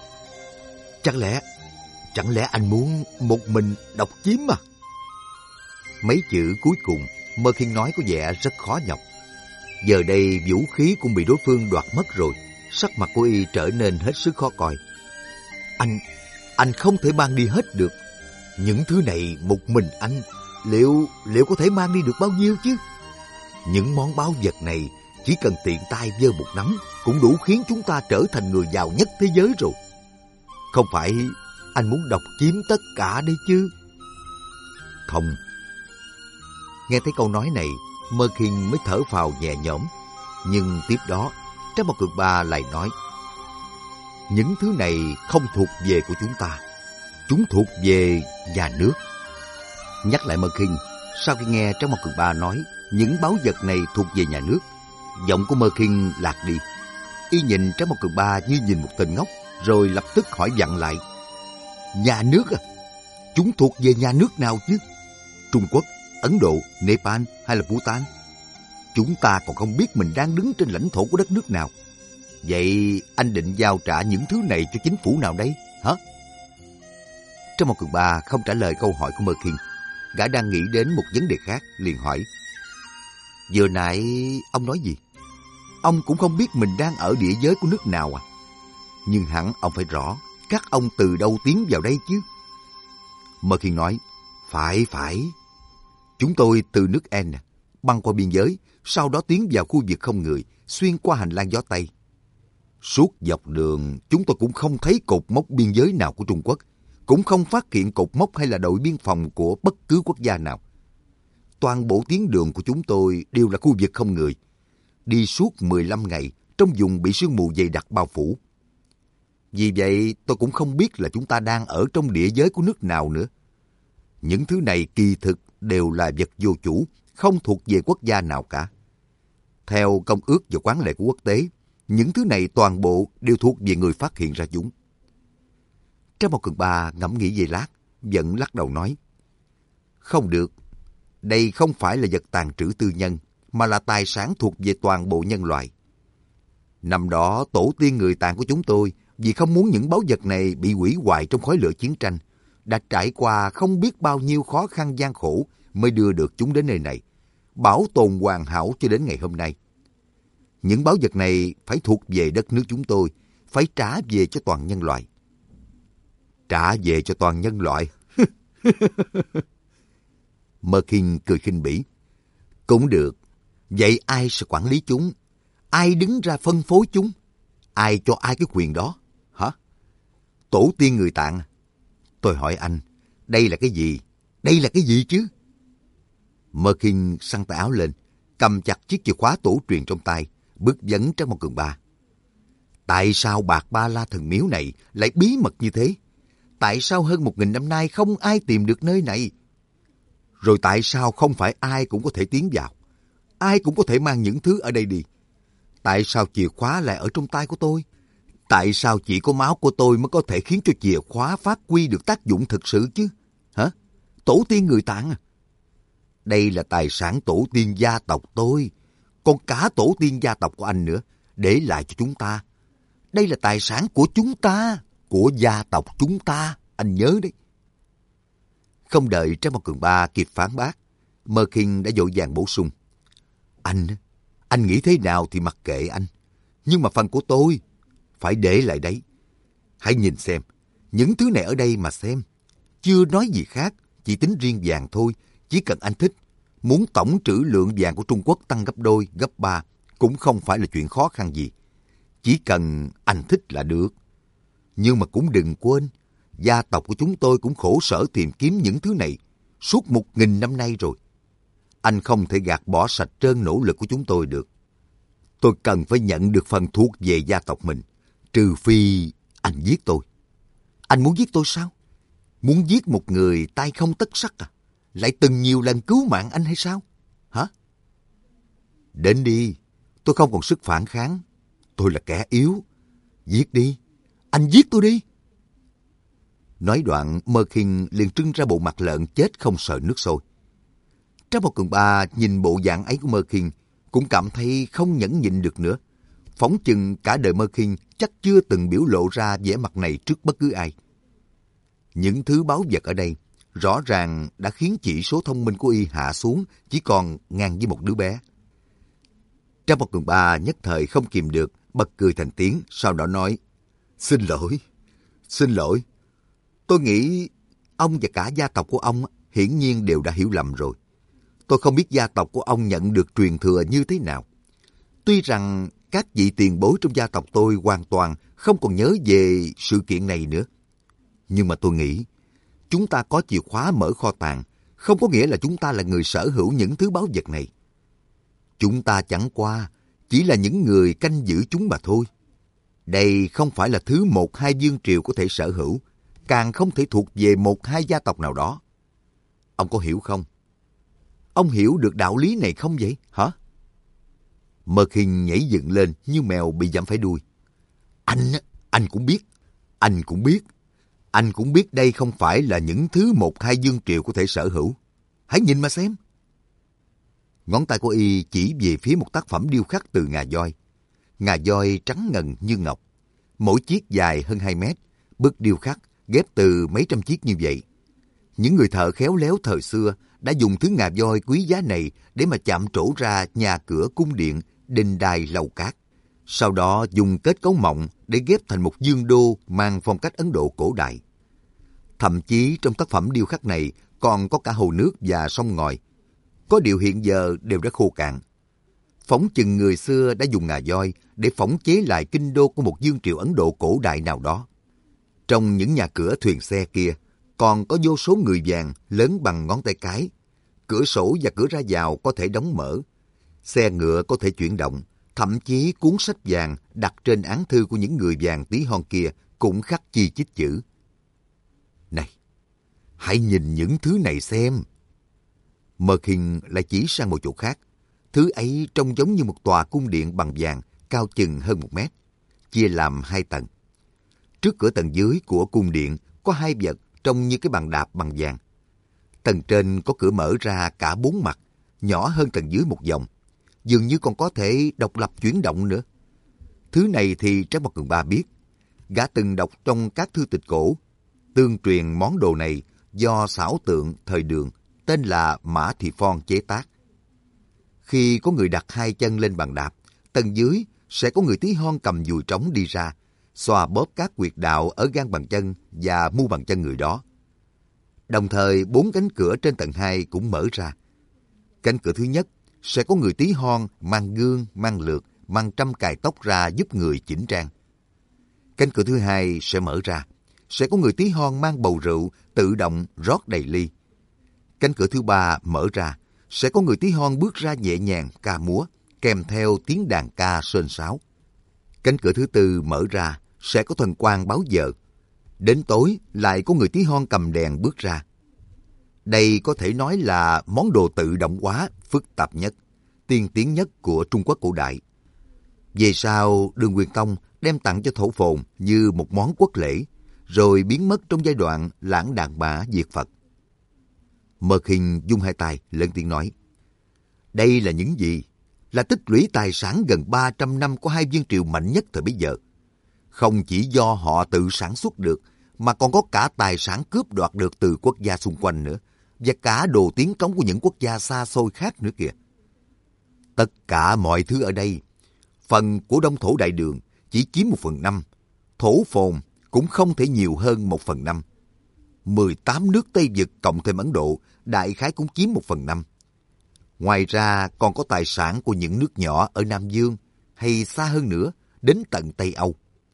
Chẳng lẽ anh muốn một mình độc chiếm à? Mấy chữ cuối cùng, Mơ Kinh nói có vẻ rất khó nhọc. Giờ đây vũ khí cũng bị đối phương đoạt mất rồi. Sắc mặt của y trở nên hết sức khó coi. Anh không thể mang đi hết được. Những thứ này một mình anh, liệu có thể mang đi được bao nhiêu chứ? Những món báu vật này chỉ cần tiện tay giơ một nắm cũng đủ khiến chúng ta trở thành người giàu nhất thế giới rồi. Không phải anh muốn độc chiếm tất cả đấy chứ? Không. Nghe thấy câu nói này, Mơ Kinh mới thở phào nhẹ nhõm. Nhưng tiếp đó, Trác Mộc Cường Ba lại nói: những thứ này không thuộc về của chúng ta, chúng thuộc về nhà nước. Nhắc lại Mơ Kinh, sau khi nghe Trác Mộc Cường Ba nói những báu vật này thuộc về nhà nước, giọng của Mơ Kinh lạc đi. Y nhìn Trác Mộc Cường Ba như nhìn một tên ngốc, rồi lập tức hỏi vặn lại: nhà nước à? Chúng thuộc về nhà nước nào chứ? Trung Quốc, Ấn Độ, Nepal hay là Bhutan? Chúng ta còn không biết mình đang đứng trên lãnh thổ của đất nước nào. Vậy anh định giao trả những thứ này cho chính phủ nào đây, hả? Trác Mộc Cường Ba không trả lời câu hỏi của Mơ Kinh. Gã đang nghĩ đến một vấn đề khác, liền hỏi: vừa nãy ông nói gì? Ông cũng không biết mình đang ở địa giới của nước nào à? Nhưng hẳn ông phải rõ, các ông từ đâu tiến vào đây chứ? Mơ Khiên nói, phải. Chúng tôi từ nước N, băng qua biên giới, sau đó tiến vào khu vực không người, xuyên qua hành lang gió Tây. Suốt dọc đường, chúng tôi cũng không thấy cột mốc biên giới nào của Trung Quốc, cũng không phát hiện cột mốc hay là đội biên phòng của bất cứ quốc gia nào. Toàn bộ tuyến đường của chúng tôi đều là khu vực không người, đi suốt 15 ngày trong vùng bị sương mù dày đặc bao phủ. Vì vậy, tôi cũng không biết là chúng ta đang ở trong địa giới của nước nào nữa. Những thứ này kỳ thực đều là vật vô chủ, không thuộc về quốc gia nào cả. Theo công ước và quán lệ của quốc tế, những thứ này toàn bộ đều thuộc về người phát hiện ra chúng. Trang Mộc Cường Ba ngẫm nghĩ giây lát, vẫn lắc đầu nói, không được, đây không phải là vật tàn trữ tư nhân, mà là tài sản thuộc về toàn bộ nhân loại. Năm đó, tổ tiên người Tạng của chúng tôi, vì không muốn những báu vật này bị hủy hoại trong khói lửa chiến tranh, đã trải qua không biết bao nhiêu khó khăn gian khổ mới đưa được chúng đến nơi này, bảo tồn hoàn hảo cho đến ngày hôm nay. Những báu vật này phải thuộc về đất nước chúng tôi, phải trả về cho toàn nhân loại. Trả về cho toàn nhân loại? Mơ Khiên cười khinh bỉ. Cũng được, vậy ai sẽ quản lý chúng? Ai đứng ra phân phối chúng? Ai cho ai cái quyền đó? Hả? Tổ tiên người Tạng? Tôi hỏi anh, đây là cái gì? Đây là cái gì chứ? Mơ Khiên xăng tay áo lên, cầm chặt chiếc chìa khóa tổ truyền trong tay, bước vấn Trang Mộc Cường Ba. Tại sao Bạc Ba La Thần Miếu này lại bí mật như thế? Tại sao hơn 1000 năm nay không ai tìm được nơi này? Rồi tại sao không phải ai cũng có thể tiến vào? Ai cũng có thể mang những thứ ở đây đi? Tại sao chìa khóa lại ở trong tay của tôi? Tại sao chỉ có máu của tôi mới có thể khiến cho chìa khóa phát huy được tác dụng thực sự chứ? Hả? Tổ tiên người Tạng à? Đây là tài sản tổ tiên gia tộc tôi, còn cả tổ tiên gia tộc của anh nữa, để lại cho chúng ta. Đây là tài sản của chúng ta, của gia tộc chúng ta, anh nhớ đấy. Không đợi Trang Mộc Cường Ba kịp phản bác, Mơ Khiên đã vội vàng bổ sung. Anh nghĩ thế nào thì mặc kệ anh, nhưng mà phần của tôi phải để lại đấy. Hãy nhìn xem, những thứ này ở đây mà xem. Chưa nói gì khác, chỉ tính riêng vàng thôi, chỉ cần anh thích. Muốn tổng trữ lượng vàng của Trung Quốc tăng gấp đôi, gấp ba cũng không phải là chuyện khó khăn gì. Chỉ cần anh thích là được. Nhưng mà cũng đừng quên, gia tộc của chúng tôi cũng khổ sở tìm kiếm những thứ này suốt 1000 năm nay rồi. Anh không thể gạt bỏ sạch trơn nỗ lực của chúng tôi được. Tôi cần phải nhận được phần thuộc về gia tộc mình, trừ phi anh giết tôi. Anh muốn giết tôi sao? Muốn giết một người tay không tất sắt à? Lại từng nhiều lần cứu mạng anh hay sao? Hả? Đến đi, tôi không còn sức phản kháng. Tôi là kẻ yếu. Giết đi, anh giết tôi đi. Nói đoạn, Mơ Khiên liền trưng ra bộ mặt lợn chết không sợ nước sôi. Trang Mộc Cường Ba nhìn bộ dạng ấy của Mơ Khiên, cũng cảm thấy không nhẫn nhịn được nữa. Phỏng chừng cả đời Mơ Khiên chắc chưa từng biểu lộ ra vẻ mặt này trước bất cứ ai. Những thứ báu vật ở đây rõ ràng đã khiến chỉ số thông minh của y hạ xuống chỉ còn ngang với một đứa bé. Trang Mộc Cường Ba nhất thời không kìm được, bật cười thành tiếng, sau đó nói, xin lỗi. Tôi nghĩ ông và cả gia tộc của ông hiển nhiên đều đã hiểu lầm rồi. Tôi không biết gia tộc của ông nhận được truyền thừa như thế nào. Tuy rằng các vị tiền bối trong gia tộc tôi hoàn toàn không còn nhớ về sự kiện này nữa. Nhưng mà tôi nghĩ, chúng ta có chìa khóa mở kho tàng, không có nghĩa là chúng ta là người sở hữu những thứ báu vật này. Chúng ta chẳng qua chỉ là những người canh giữ chúng mà thôi. Đây không phải là thứ 1-2 vương triều có thể sở hữu, càng không thể thuộc về 1-2 gia tộc nào đó. Ông có hiểu không? Ông hiểu được đạo lý này không vậy, hả? Mơ Khiên nhảy dựng lên như mèo bị dẫm phải đuôi. Anh cũng biết. Anh cũng biết đây không phải là những thứ 1-2 vương triều có thể sở hữu. Hãy nhìn mà xem. Ngón tay của y chỉ về phía một tác phẩm điêu khắc từ ngà voi. Ngà voi trắng ngần như ngọc. Mỗi chiếc dài hơn 2 mét. Bức điêu khắc ghép từ mấy trăm chiếc như vậy. Những người thợ khéo léo thời xưa đã dùng thứ ngà voi quý giá này để mà chạm trổ ra nhà cửa cung điện, đình đài lầu cát. Sau đó dùng kết cấu mộng để ghép thành một dương đô mang phong cách Ấn Độ cổ đại. Thậm chí trong tác phẩm điêu khắc này còn có cả hồ nước và sông ngòi. Có điều hiện giờ đều đã khô cạn. Phỏng chừng người xưa đã dùng ngà voi để phỏng chế lại kinh đô của một vương triều Ấn Độ cổ đại nào đó. Trong những nhà cửa thuyền xe kia, còn có vô số người vàng lớn bằng ngón tay cái. Cửa sổ và cửa ra vào có thể đóng mở. Xe ngựa có thể chuyển động. Thậm chí cuốn sách vàng đặt trên án thư của những người vàng tí hon kia cũng khắc chi chít chữ. Này, hãy nhìn những thứ này xem. Merkin lại chỉ sang một chỗ khác. Thứ ấy trông giống như một tòa cung điện bằng vàng cao chừng hơn 1 mét, chia làm 2 tầng. Trước cửa tầng dưới của cung điện có 2 vật trông như cái bàn đạp bằng vàng. Tầng trên có cửa mở ra cả 4 mặt, nhỏ hơn tầng dưới một vòng. Dường như còn có thể độc lập chuyển động nữa. Thứ này thì Trác Mộc Cường Ba biết. Gã từng đọc trong các thư tịch cổ. Tương truyền món đồ này do xảo tượng thời Đường tên là Mã Thị Phong chế tác. Khi có người đặt 2 chân lên bàn đạp, tầng dưới sẽ có người tí hon cầm dùi trống đi ra, xoa bóp các huyệt đạo ở gan bàn chân và mu bàn chân người đó. Đồng thời 4 cánh cửa trên tầng 2 cũng mở ra. Cánh cửa thứ nhất sẽ có người tí hon mang gương, mang lược, mang trăm cài tóc ra giúp người chỉnh trang. Cánh cửa thứ 2 sẽ mở ra, sẽ có người tí hon mang bầu rượu tự động rót đầy ly. Cánh cửa thứ 3 mở ra, sẽ có người tí hon bước ra nhẹ nhàng ca múa, kèm theo tiếng đàn ca xôn xáo. Cánh cửa thứ 4 mở ra, sẽ có thần quan báo giờ. Đến tối lại có người tí hon cầm đèn bước ra. Đây có thể nói là món đồ tự động hóa phức tạp nhất, tiên tiến nhất của Trung Quốc cổ đại. Về sau, Đường Quyền Tông đem tặng cho Thổ Phồn như một món quốc lễ, rồi biến mất trong giai đoạn lãng đàn mã diệt Phật. Merkin dung 2 tay lớn tiếng nói: đây là những gì? Là tích lũy tài sản gần 300 năm của 2 vương triều mạnh nhất thời bấy giờ. Không chỉ do họ tự sản xuất được, mà còn có cả tài sản cướp đoạt được từ quốc gia xung quanh nữa, và cả đồ tiến cống của những quốc gia xa xôi khác nữa kìa. Tất cả mọi thứ ở đây, phần của Đông Thổ Đại Đường chỉ chiếm 1/5, Thổ Phồn cũng không thể nhiều hơn 1/5. 18 nước Tây Vực cộng thêm Ấn Độ, đại khái cũng chiếm 1/5. Ngoài ra còn có tài sản của những nước nhỏ ở Nam Dương, hay xa hơn nữa, đến tận Tây Âu.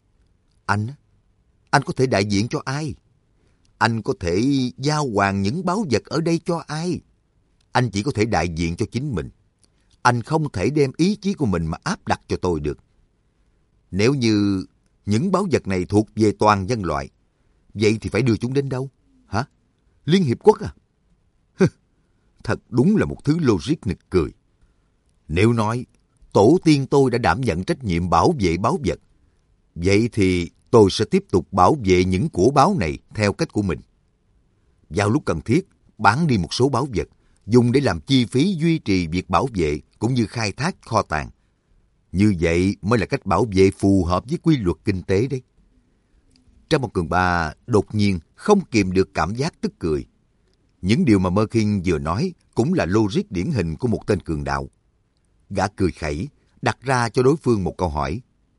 Anh có thể đại diện cho ai? Anh có thể giao hoàn những báu vật ở đây cho ai? Anh chỉ có thể đại diện cho chính mình. Anh không thể đem ý chí của mình mà áp đặt cho tôi được. Nếu như những báu vật này thuộc về toàn nhân loại, vậy thì phải đưa chúng đến đâu? Hả? Liên Hiệp Quốc à? Thật đúng là một thứ logic nực cười. Nếu nói tổ tiên tôi đã đảm nhận trách nhiệm bảo vệ báu vật, vậy thì tôi sẽ tiếp tục bảo vệ những của báu này theo cách của mình. Vào lúc cần thiết, bán đi một số báu vật, dùng để làm chi phí duy trì việc bảo vệ cũng như khai thác kho tàng. Như vậy mới là cách bảo vệ phù hợp với quy luật kinh tế đấy. Trác Mộc Cường Ba đột nhiên không kìm được cảm giác tức cười. Những điều mà Merkin vừa nói cũng là logic điển hình của một tên cường đạo. Gã cười khẩy, đặt ra cho đối phương một câu hỏi.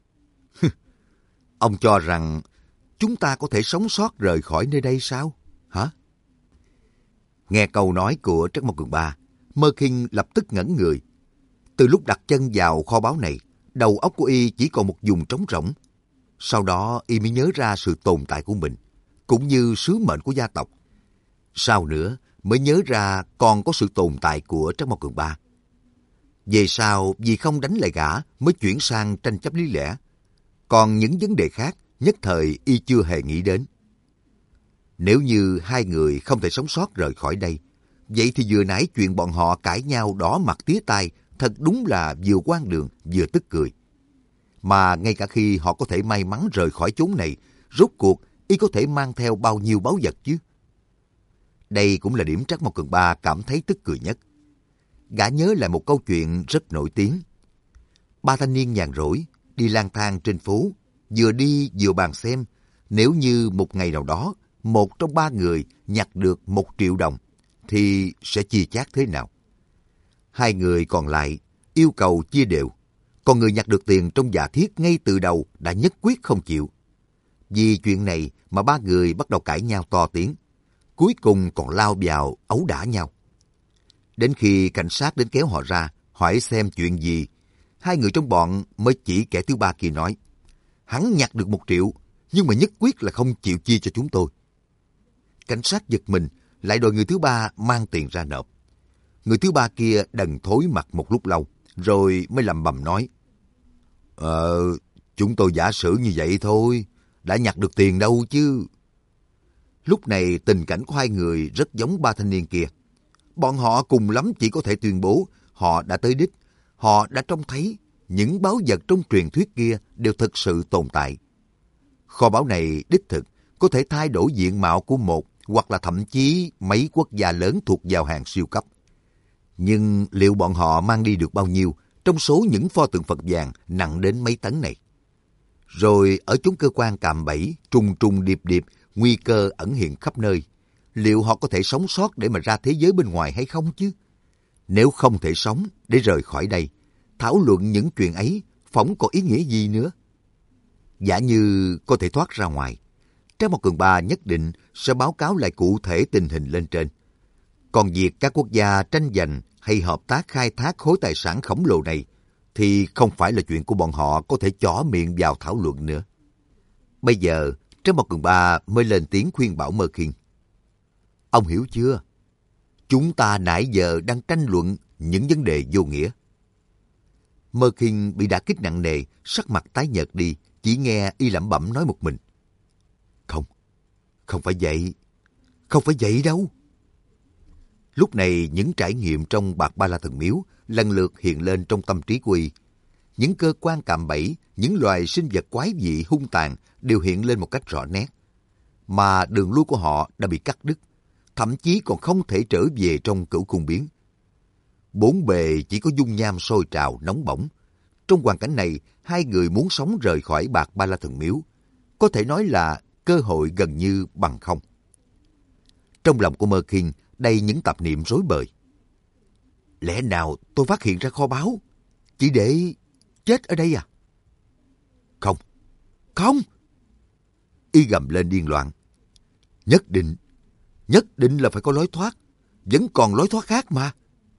Ông cho rằng chúng ta có thể sống sót rời khỏi nơi đây sao? Hả? Nghe câu nói của Trác Mộc Cường Ba, Merkin lập tức ngẩn người. Từ lúc đặt chân vào kho báu này, đầu óc của y chỉ còn một vùng trống rỗng. Sau đó y mới nhớ ra sự tồn tại của mình, cũng như sứ mệnh của gia tộc. Sau nữa mới nhớ ra còn có sự tồn tại của Trác Mộc Cường Ba. Về sau vì không đánh lại gã mới chuyển sang tranh chấp lý lẽ. Còn những vấn đề khác nhất thời y chưa hề nghĩ đến. Nếu như 2 người không thể sống sót rời khỏi đây, vậy thì vừa nãy chuyện bọn họ cãi nhau đỏ mặt tía tai thật đúng là vừa hoang đường vừa tức cười. Mà ngay cả khi họ có thể may mắn rời khỏi chốn này, rốt cuộc y có thể mang theo bao nhiêu báu vật chứ? Đây cũng là điểm Trác Mộc Cường Ba cảm thấy tức cười nhất. Gã nhớ lại một câu chuyện rất nổi tiếng. 3 thanh niên nhàn rỗi đi lang thang trên phố, vừa đi vừa bàn xem nếu như một ngày nào đó một trong 3 người nhặt được 1 triệu đồng thì sẽ chia chác thế nào. 2 người còn lại yêu cầu chia đều, Còn người nhặt được tiền trong giả thiết ngay từ đầu đã nhất quyết không chịu. Vì chuyện này mà ba người bắt đầu cãi nhau to tiếng. Cuối cùng còn lao vào ấu đả nhau. Đến khi cảnh sát đến kéo họ ra, hỏi xem chuyện gì, hai người trong bọn mới chỉ kẻ thứ ba kia nói, hắn nhặt được 1 triệu, nhưng mà nhất quyết là không chịu chia cho chúng tôi. Cảnh sát giật mình, lại đòi người thứ ba mang tiền ra nộp. Người thứ ba kia đần thối mặt một lúc lâu, rồi mới lẩm bẩm nói, chúng tôi giả sử như vậy thôi, đã nhặt được tiền đâu chứ. Lúc này tình cảnh của hai người rất giống ba thanh niên kia. Bọn họ cùng lắm chỉ có thể tuyên bố họ đã tới đích, họ đã trông thấy những báu vật trong truyền thuyết kia đều thực sự tồn tại. Kho báu này đích thực có thể thay đổi diện mạo của một hoặc là thậm chí mấy quốc gia lớn thuộc vào hàng siêu cấp. Nhưng liệu bọn họ mang đi được bao nhiêu trong số những pho tượng Phật vàng nặng đến mấy tấn này? Rồi ở chốn cơ quan cạm bẫy, trùng trùng điệp điệp, nguy cơ ẩn hiện khắp nơi. Liệu họ có thể sống sót để mà ra thế giới bên ngoài hay không chứ? Nếu không thể sống để rời khỏi đây, thảo luận những chuyện ấy phỏng có ý nghĩa gì nữa? Giả như có thể thoát ra ngoài, Trang một Cường Ba nhất định sẽ báo cáo lại cụ thể tình hình lên trên. Còn việc các quốc gia tranh giành hay hợp tác khai thác khối tài sản khổng lồ này thì không phải là chuyện của bọn họ có thể chỏ miệng vào thảo luận nữa. Bây giờ, Trang một Cường Ba mới lên tiếng khuyên bảo Mơ Khiên. Ông hiểu chưa? Chúng ta nãy giờ đang tranh luận những vấn đề vô nghĩa. Mơ Khiên bị đả kích nặng nề, sắc mặt tái nhợt đi, chỉ nghe y lẩm bẩm nói một mình. Không phải vậy. Không phải vậy đâu. Lúc này những trải nghiệm trong Bạc Ba La Thần Miếu lần lượt hiện lên trong tâm trí của y. Những cơ quan cạm bẫy, những loài sinh vật quái dị hung tàn đều hiện lên một cách rõ nét. Mà đường lui của họ đã bị cắt đứt, thậm chí còn không thể trở về trong cửu cung biến. Bốn bề chỉ có dung nham sôi trào nóng bỏng. Trong hoàn cảnh này, hai người muốn sống rời khỏi Bạc Ba La Thần Miếu, có thể nói là cơ hội gần như bằng không. Trong lòng của Mơ Khiên đầy những tạp niệm rối bời. Lẽ nào tôi phát hiện ra kho báu chỉ để chết ở đây à? Không, không! Y gầm lên điên loạn. Nhất định là phải có lối thoát. Vẫn còn lối thoát khác mà.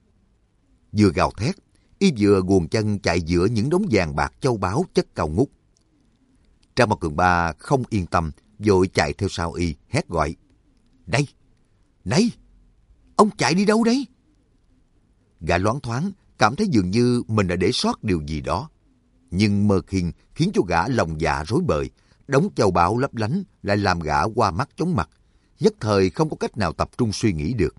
Vừa gào thét, y vừa guồn chân chạy giữa những đống vàng bạc châu báu chất cao ngút. Trang Mao Cường Ba không yên tâm, vội chạy theo sau y, hét gọi. Này, ông chạy đi đâu đấy? Gã loáng thoáng, cảm thấy dường như mình đã để sót điều gì đó. Nhưng Mơ Khiên khiến cho gã lòng dạ rối bời, đống châu báu lấp lánh lại làm gã qua mắt chóng mặt, nhất thời không có cách nào tập trung suy nghĩ được.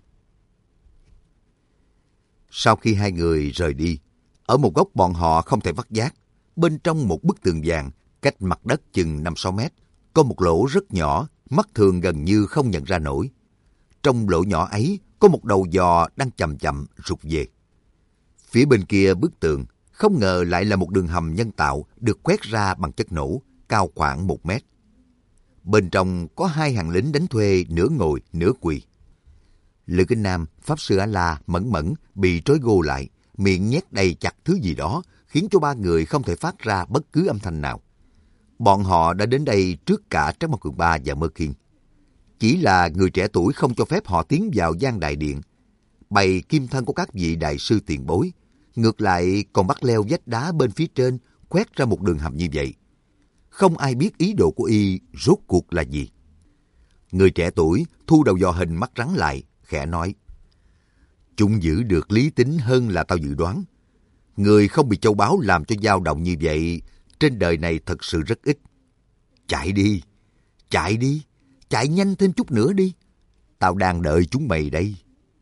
Sau khi hai người rời đi, ở một góc bọn họ không thể phát giác, bên trong một bức tường vàng, cách mặt đất chừng 5-6 mét, có một lỗ rất nhỏ, mắt thường gần như không nhận ra nổi. Trong lỗ nhỏ ấy có một đầu giò đang chậm chậm rụt về. Phía bên kia bức tường, không ngờ lại là một đường hầm nhân tạo được khoét ra bằng chất nổ, cao khoảng 1 mét. Bên trong có 2 hàng lính đánh thuê nửa ngồi nửa quỳ. Lữ Kinh Nam, Pháp Sư A-La, Mẫn Mẫn bị trói gô lại, miệng nhét đầy chặt thứ gì đó, khiến cho 3 người không thể phát ra bất cứ âm thanh nào. Bọn họ đã đến đây trước cả Trác Mộc Cường Ba và Mơ Khiên. Chỉ là người trẻ tuổi không cho phép họ tiến vào gian đại điện, bày kim thân của các vị đại sư tiền bối, ngược lại còn bắt leo vách đá bên phía trên, khoét ra một đường hầm như vậy. Không ai biết ý đồ của y rốt cuộc là gì. Người trẻ tuổi thu đầu dò hình mắt rắn lại, khẽ nói. Chúng giữ được lý tính hơn là tao dự đoán. Người không bị châu báu làm cho dao động như vậy, trên đời này thật sự rất ít. Chạy đi, chạy nhanh thêm chút nữa đi. Tao đang đợi chúng mày đây.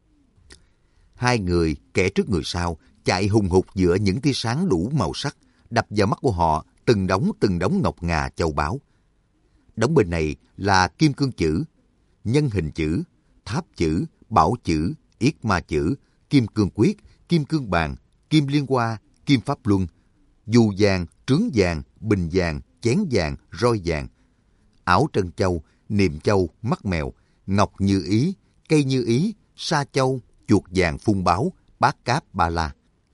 2 người, kẻ trước người sau, chạy hùng hục giữa những tia sáng đủ màu sắc, đập vào mắt của họ từng đống ngọc ngà châu báu. Đống bên này là kim cương chữ, nhân hình chữ, tháp chữ, bảo chữ, yết ma chữ, kim cương quyết, kim cương bàn, kim liên hoa, kim pháp luân, du vàng, trướng vàng, bình vàng, chén vàng, roi vàng, ảo trân châu, niệm châu, mắt mèo, ngọc như ý, cây như ý, sa châu, chuột vàng phun báo, bát cáp ba la.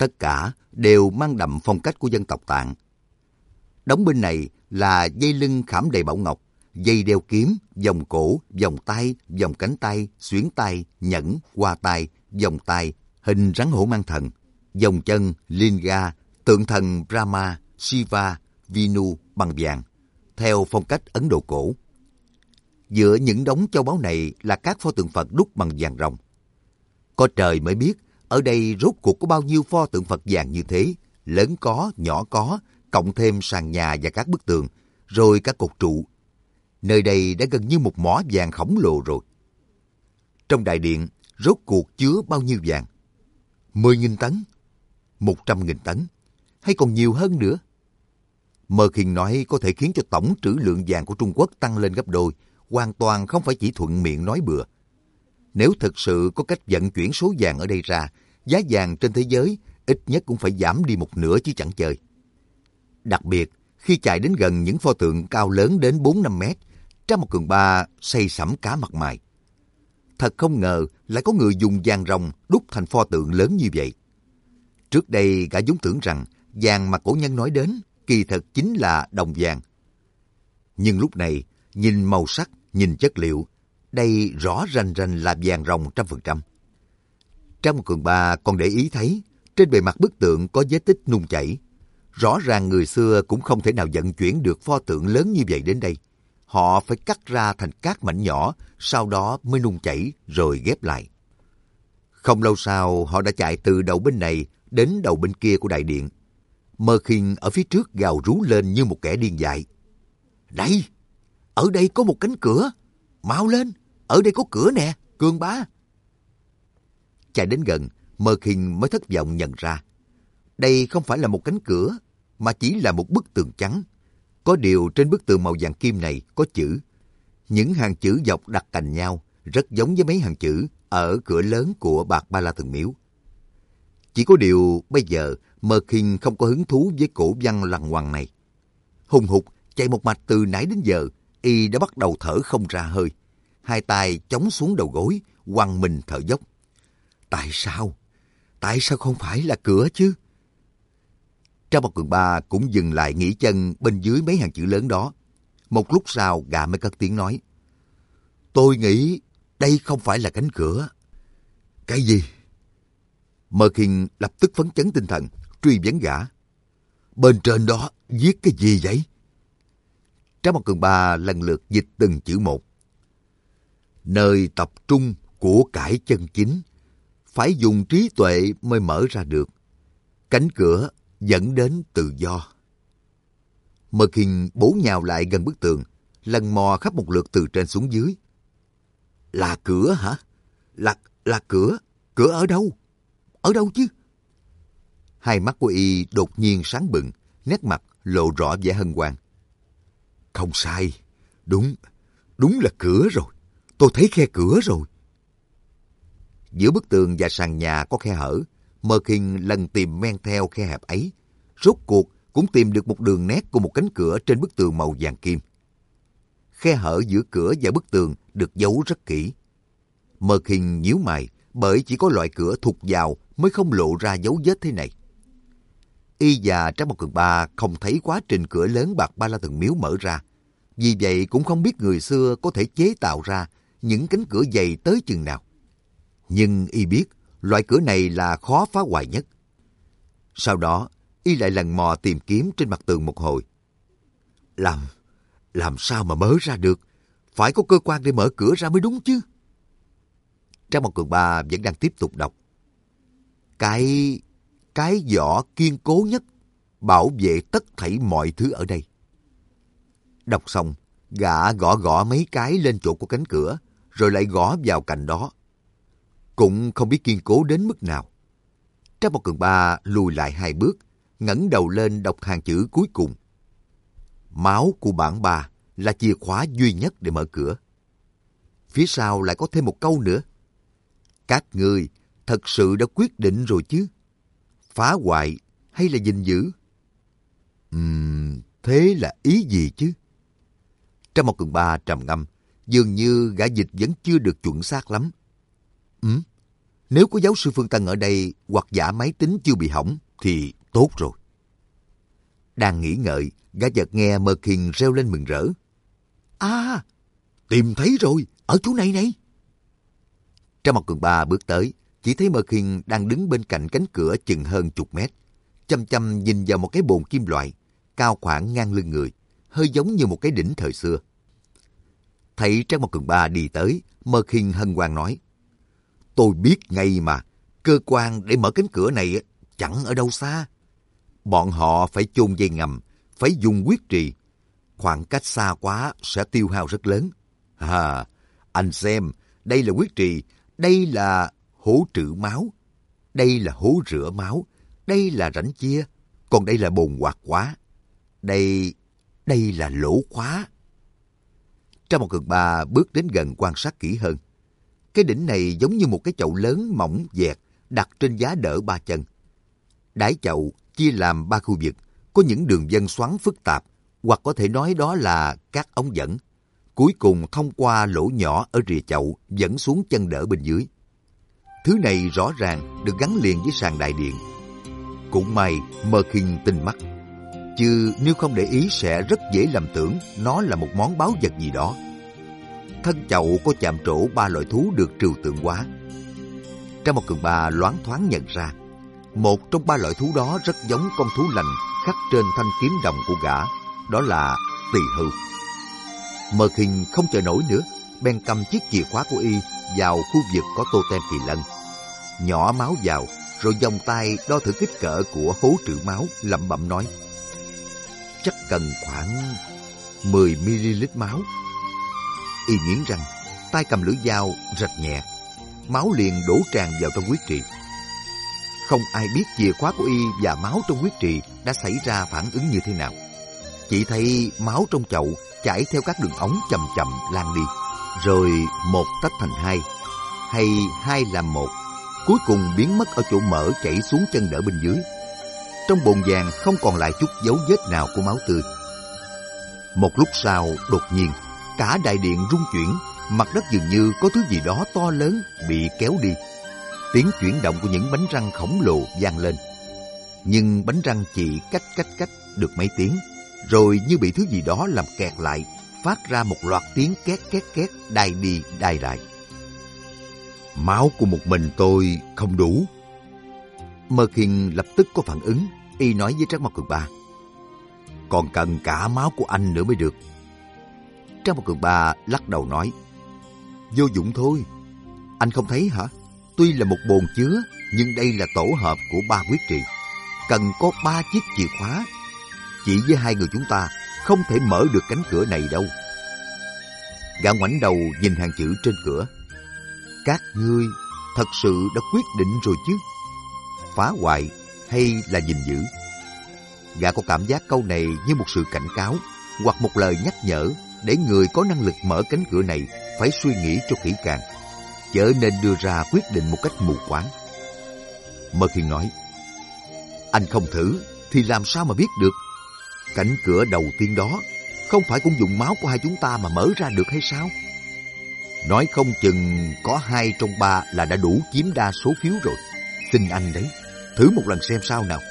Tất cả đều mang đậm phong cách của dân tộc Tạng. Đóng bên này là dây lưng khảm đầy bảo ngọc, dây đeo kiếm, vòng cổ, vòng tay, vòng cánh tay, xuyến tay, nhẫn, hoa tay, vòng tay, hình rắn hổ mang thần, vòng chân, linga, tượng thần Brahma, Shiva, Vinu bằng vàng, theo phong cách Ấn Độ cổ. Giữa những đống châu báu này là các pho tượng Phật đúc bằng vàng ròng. Có trời mới biết ở đây rốt cuộc có bao nhiêu pho tượng Phật vàng như thế, lớn có, nhỏ có, cộng thêm sàn nhà và các bức tường, rồi các cột trụ. Nơi đây đã gần như một mỏ vàng khổng lồ rồi. Trong đại điện, rốt cuộc chứa bao nhiêu vàng? 10.000 tấn, 100.000 tấn, hay còn nhiều hơn nữa? Mơ Khiên nói có thể khiến cho tổng trữ lượng vàng của Trung Quốc tăng lên gấp đôi, hoàn toàn không phải chỉ thuận miệng nói bừa. Nếu thực sự có cách vận chuyển số vàng ở đây ra, giá vàng trên thế giới ít nhất cũng phải giảm đi một nửa chứ chẳng chơi. Đặc biệt, khi chạy đến gần những pho tượng cao lớn đến 4-5 mét, Trang Mộc Cường Ba say sẩm cả mặt mày. Thật không ngờ lại có người dùng vàng ròng đúc thành pho tượng lớn như vậy. Trước đây gã vốn tưởng rằng vàng mà cổ nhân nói đến kỳ thật chính là đồng vàng. Nhưng lúc này, nhìn màu sắc, nhìn chất liệu, đây rõ rành rành là vàng ròng 100%. Trang Mộc Cường Ba còn để ý thấy trên bề mặt bức tượng có vết tích nung chảy. Rõ ràng người xưa cũng không thể nào vận chuyển được pho tượng lớn như vậy đến đây. Họ phải cắt ra thành các mảnh nhỏ, sau đó mới nung chảy rồi ghép lại. Không lâu sau, họ đã chạy từ đầu bên này đến đầu bên kia của đại điện. Mơ Khiên ở phía trước gào rú lên như một kẻ điên dại. Đây! Ở đây có một cánh cửa! Mau lên! Ở đây có cửa nè, Cường Ba! Chạy đến gần, Mơ Khiên mới thất vọng nhận ra. Đây không phải là một cánh cửa, mà chỉ là một bức tường trắng. Có điều trên bức tường màu vàng kim này có chữ. Những hàng chữ dọc đặt cạnh nhau, rất giống với mấy hàng chữ ở cửa lớn của Bạc Ba La Thần Miếu. Chỉ có điều bây giờ Mơ Khiên không có hứng thú với cổ văn lằng ngoằng này. Hùng hục chạy một mạch từ nãy đến giờ, y đã bắt đầu thở không ra hơi. Hai tay chống xuống đầu gối, quằn mình thở dốc. Tại sao? Tại sao không phải là cửa chứ? Trang Mộc Cường Ba cũng dừng lại nghỉ chân bên dưới mấy hàng chữ lớn đó. Một lúc sau gã mới cất tiếng nói. Tôi nghĩ đây không phải là cánh cửa. Cái gì? Mơ Khiên lập tức phấn chấn tinh thần, truy vấn gã. Bên trên đó viết cái gì vậy? Trang Mộc Cường Ba lần lượt dịch từng chữ một. Nơi tập trung của cải chân chính, phải dùng trí tuệ mới mở ra được. Cánh cửa dẫn đến tự do. Mơ Khiên bổ nhào lại gần bức tường, lần mò khắp một lượt từ trên xuống dưới. Là cửa hả? Là cửa? Cửa ở đâu? Ở đâu chứ? Hai mắt của y đột nhiên sáng bừng, nét mặt lộ rõ vẻ hân hoan. Không sai, đúng là cửa rồi. Tôi thấy khe cửa rồi. Giữa bức tường và sàn nhà có khe hở. Mơ Khiên lần tìm men theo khe hẹp ấy, rốt cuộc cũng tìm được một đường nét của một cánh cửa trên bức tường màu vàng kim. Khe hở giữa cửa và bức tường được giấu rất kỹ. Mơ Khiên nhíu mày, bởi chỉ có loại cửa thụt vào mới không lộ ra dấu vết thế này. Y và Trang Mộc Cường Ba không thấy quá trình cửa lớn Bạc Ba La Thần Miếu mở ra, vì vậy cũng không biết người xưa có thể chế tạo ra những cánh cửa dày tới chừng nào. Nhưng y biết loại cửa này là khó phá hoại nhất. Sau đó, y lại lần mò tìm kiếm trên mặt tường một hồi. Làm sao mà mở ra được? Phải có cơ quan để mở cửa ra mới đúng chứ. Trang Mộc Cường Ba vẫn đang tiếp tục đọc. Cái vỏ kiên cố nhất, bảo vệ tất thảy mọi thứ ở đây. Đọc xong, gã gõ mấy cái lên chỗ của cánh cửa, rồi lại gõ vào cạnh đó. Cũng không biết kiên cố đến mức nào. Trang Mộc Cường Ba lùi lại 2 bước, ngẩng đầu lên đọc hàng chữ cuối cùng. Máu của bản bà là chìa khóa duy nhất để mở cửa. Phía sau lại có thêm một câu nữa. Các ngươi thật sự đã quyết định rồi chứ? Phá hoại hay là gìn giữ? Thế là ý gì chứ? Trang Mộc Cường Ba trầm ngâm, dường như gã dịch vẫn chưa được chuẩn xác lắm. Nếu có giáo sư Phương Tân ở đây hoặc giả máy tính chưa bị hỏng thì tốt rồi. Đang nghĩ ngợi, gã chợt nghe Merkin reo lên mừng rỡ. À, tìm thấy rồi, ở chỗ này này. Trang Mộc Cường Ba bước tới, chỉ thấy Merkin đang đứng bên cạnh cánh cửa chừng hơn chục mét, chăm chăm nhìn vào một cái bồn kim loại, cao khoảng ngang lưng người, hơi giống như một cái đỉnh thời xưa. Thấy Trang Mộc Cường Ba đi tới, Merkin hân hoan nói, tôi biết ngay mà, cơ quan để mở cánh cửa này chẳng ở đâu xa. Bọn họ phải chôn dây ngầm, phải dùng huyết trì. Khoảng cách xa quá sẽ tiêu hao rất lớn. À, anh xem, đây là huyết trì, đây là hố trữ máu, đây là hố rửa máu, đây là rãnh chia, còn đây là bồn hoạt hóa. Đây là lỗ khóa. Trang Mộc Cường Ba bước đến gần quan sát kỹ hơn. Cái đỉnh này giống như một cái chậu lớn mỏng dẹt đặt trên giá đỡ 3 chân. Đáy chậu chia làm 3 khu vực, có những đường vân xoắn phức tạp, hoặc có thể nói đó là các ống dẫn. Cuối cùng thông qua lỗ nhỏ ở rìa chậu dẫn xuống chân đỡ bên dưới. Thứ này rõ ràng được gắn liền với sàn đại điện. Cũng may Merkin tinh mắt, chứ nếu không để ý sẽ rất dễ lầm tưởng nó là một món báu vật gì đó. Thân chậu có chạm trổ 3 loại thú được trừu tượng hóa. Trang Mộc Cường Ba loáng thoáng nhận ra, một trong 3 loại thú đó rất giống con thú lành khắc trên thanh kiếm đồng của gã, đó là tỳ hưu. Merkin không chờ nổi nữa, bèn cầm chiếc chìa khóa của y vào khu vực có totem kỳ lân, nhỏ máu vào, rồi vòng tay đo thử kích cỡ của hố trữ máu, lẩm bẩm nói, chắc cần khoảng 10ml máu. Y nghiến răng, tay cầm lưỡi dao rạch nhẹ, máu liền đổ tràn vào trong huyết trì. Không ai biết chìa khóa của y và máu trong huyết trì đã xảy ra phản ứng như thế nào. Chỉ thấy máu trong chậu chảy theo các đường ống chậm chậm lan đi, rồi một tách thành 2, hay 2 làm 1, cuối cùng biến mất ở chỗ mở chảy xuống chân đỡ bên dưới. Trong bồn vàng không còn lại chút dấu vết nào của máu tươi. Một lúc sau, đột nhiên, cả đại điện rung chuyển, mặt đất dường như có thứ gì đó to lớn bị kéo đi. Tiếng chuyển động của những bánh răng khổng lồ vang lên. Nhưng bánh răng chỉ cách được mấy tiếng, rồi như bị thứ gì đó làm kẹt lại, phát ra một loạt tiếng két, đai đi đai lại. Máu của một mình tôi không đủ. Merkin lập tức có phản ứng, y nói với Trang Mộc Cường Ba, còn cần cả máu của anh nữa mới được. Trang Mộc Cường Ba lắc đầu nói, vô dụng thôi. Anh không thấy hả? Tuy là một bồn chứa, nhưng đây là tổ hợp của 3 huyết trì, cần có 3 chiếc chìa khóa. Chỉ với 2 người chúng ta không thể mở được cánh cửa này đâu. Gã ngoảnh đầu nhìn hàng chữ trên cửa. Các ngươi thật sự đã quyết định rồi chứ? Phá hoại hay là gìn giữ? Gã có cảm giác câu này như một sự cảnh cáo hoặc một lời nhắc nhở để người có năng lực mở cánh cửa này phải suy nghĩ cho kỹ càng, chớ nên đưa ra quyết định một cách mù quáng. Merkin nói, anh không thử thì làm sao mà biết được? Cánh cửa đầu tiên đó không phải cũng dùng máu của hai chúng ta mà mở ra được hay sao? Nói không chừng có 2 trong 3 là đã đủ chiếm đa số phiếu rồi. Xin anh đấy, thử một lần xem sao nào.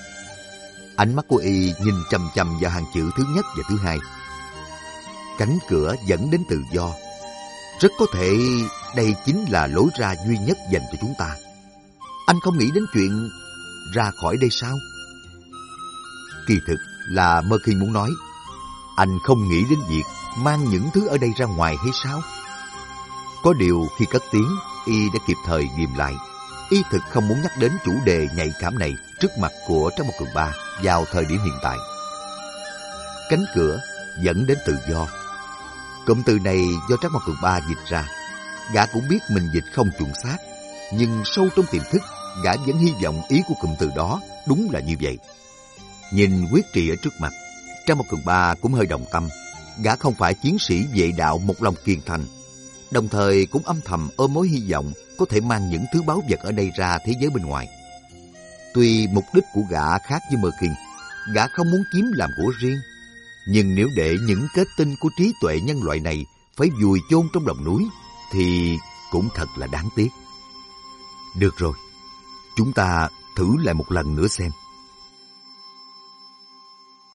Ánh mắt của y nhìn chằm chằm vào hàng chữ thứ nhất và thứ 2. Cánh cửa dẫn đến tự do. Rất có thể đây chính là lối ra duy nhất dành cho chúng ta. Anh không nghĩ đến chuyện ra khỏi đây sao? Kỳ thực là Merkin muốn nói, anh không nghĩ đến việc mang những thứ ở đây ra ngoài hay sao? Có điều khi cất tiếng, y đã kịp thời ghìm lại. Y thực không muốn nhắc đến chủ đề nhạy cảm này trước mặt của Trang Mộc Cường Ba vào thời điểm hiện tại. Cánh cửa dẫn đến tự do. Cụm từ này do Trang Mộc Cường Ba dịch ra. Gã cũng biết mình dịch không chuẩn xác, nhưng sâu trong tiềm thức, gã vẫn hy vọng ý của cụm từ đó đúng là như vậy. Nhìn huyết trì ở trước mặt, Trang Mộc Cường Ba cũng hơi động tâm. Gã không phải chiến sĩ vệ đạo một lòng kiên thành, đồng thời cũng âm thầm ôm mối hy vọng có thể mang những thứ báu vật ở đây ra thế giới bên ngoài. Tuy mục đích của gã khác với Merkin, gã không muốn chiếm làm của riêng, nhưng nếu để những kết tinh của trí tuệ nhân loại này phải vùi chôn trong lòng núi, thì cũng thật là đáng tiếc. Được rồi, chúng ta thử lại một lần nữa xem.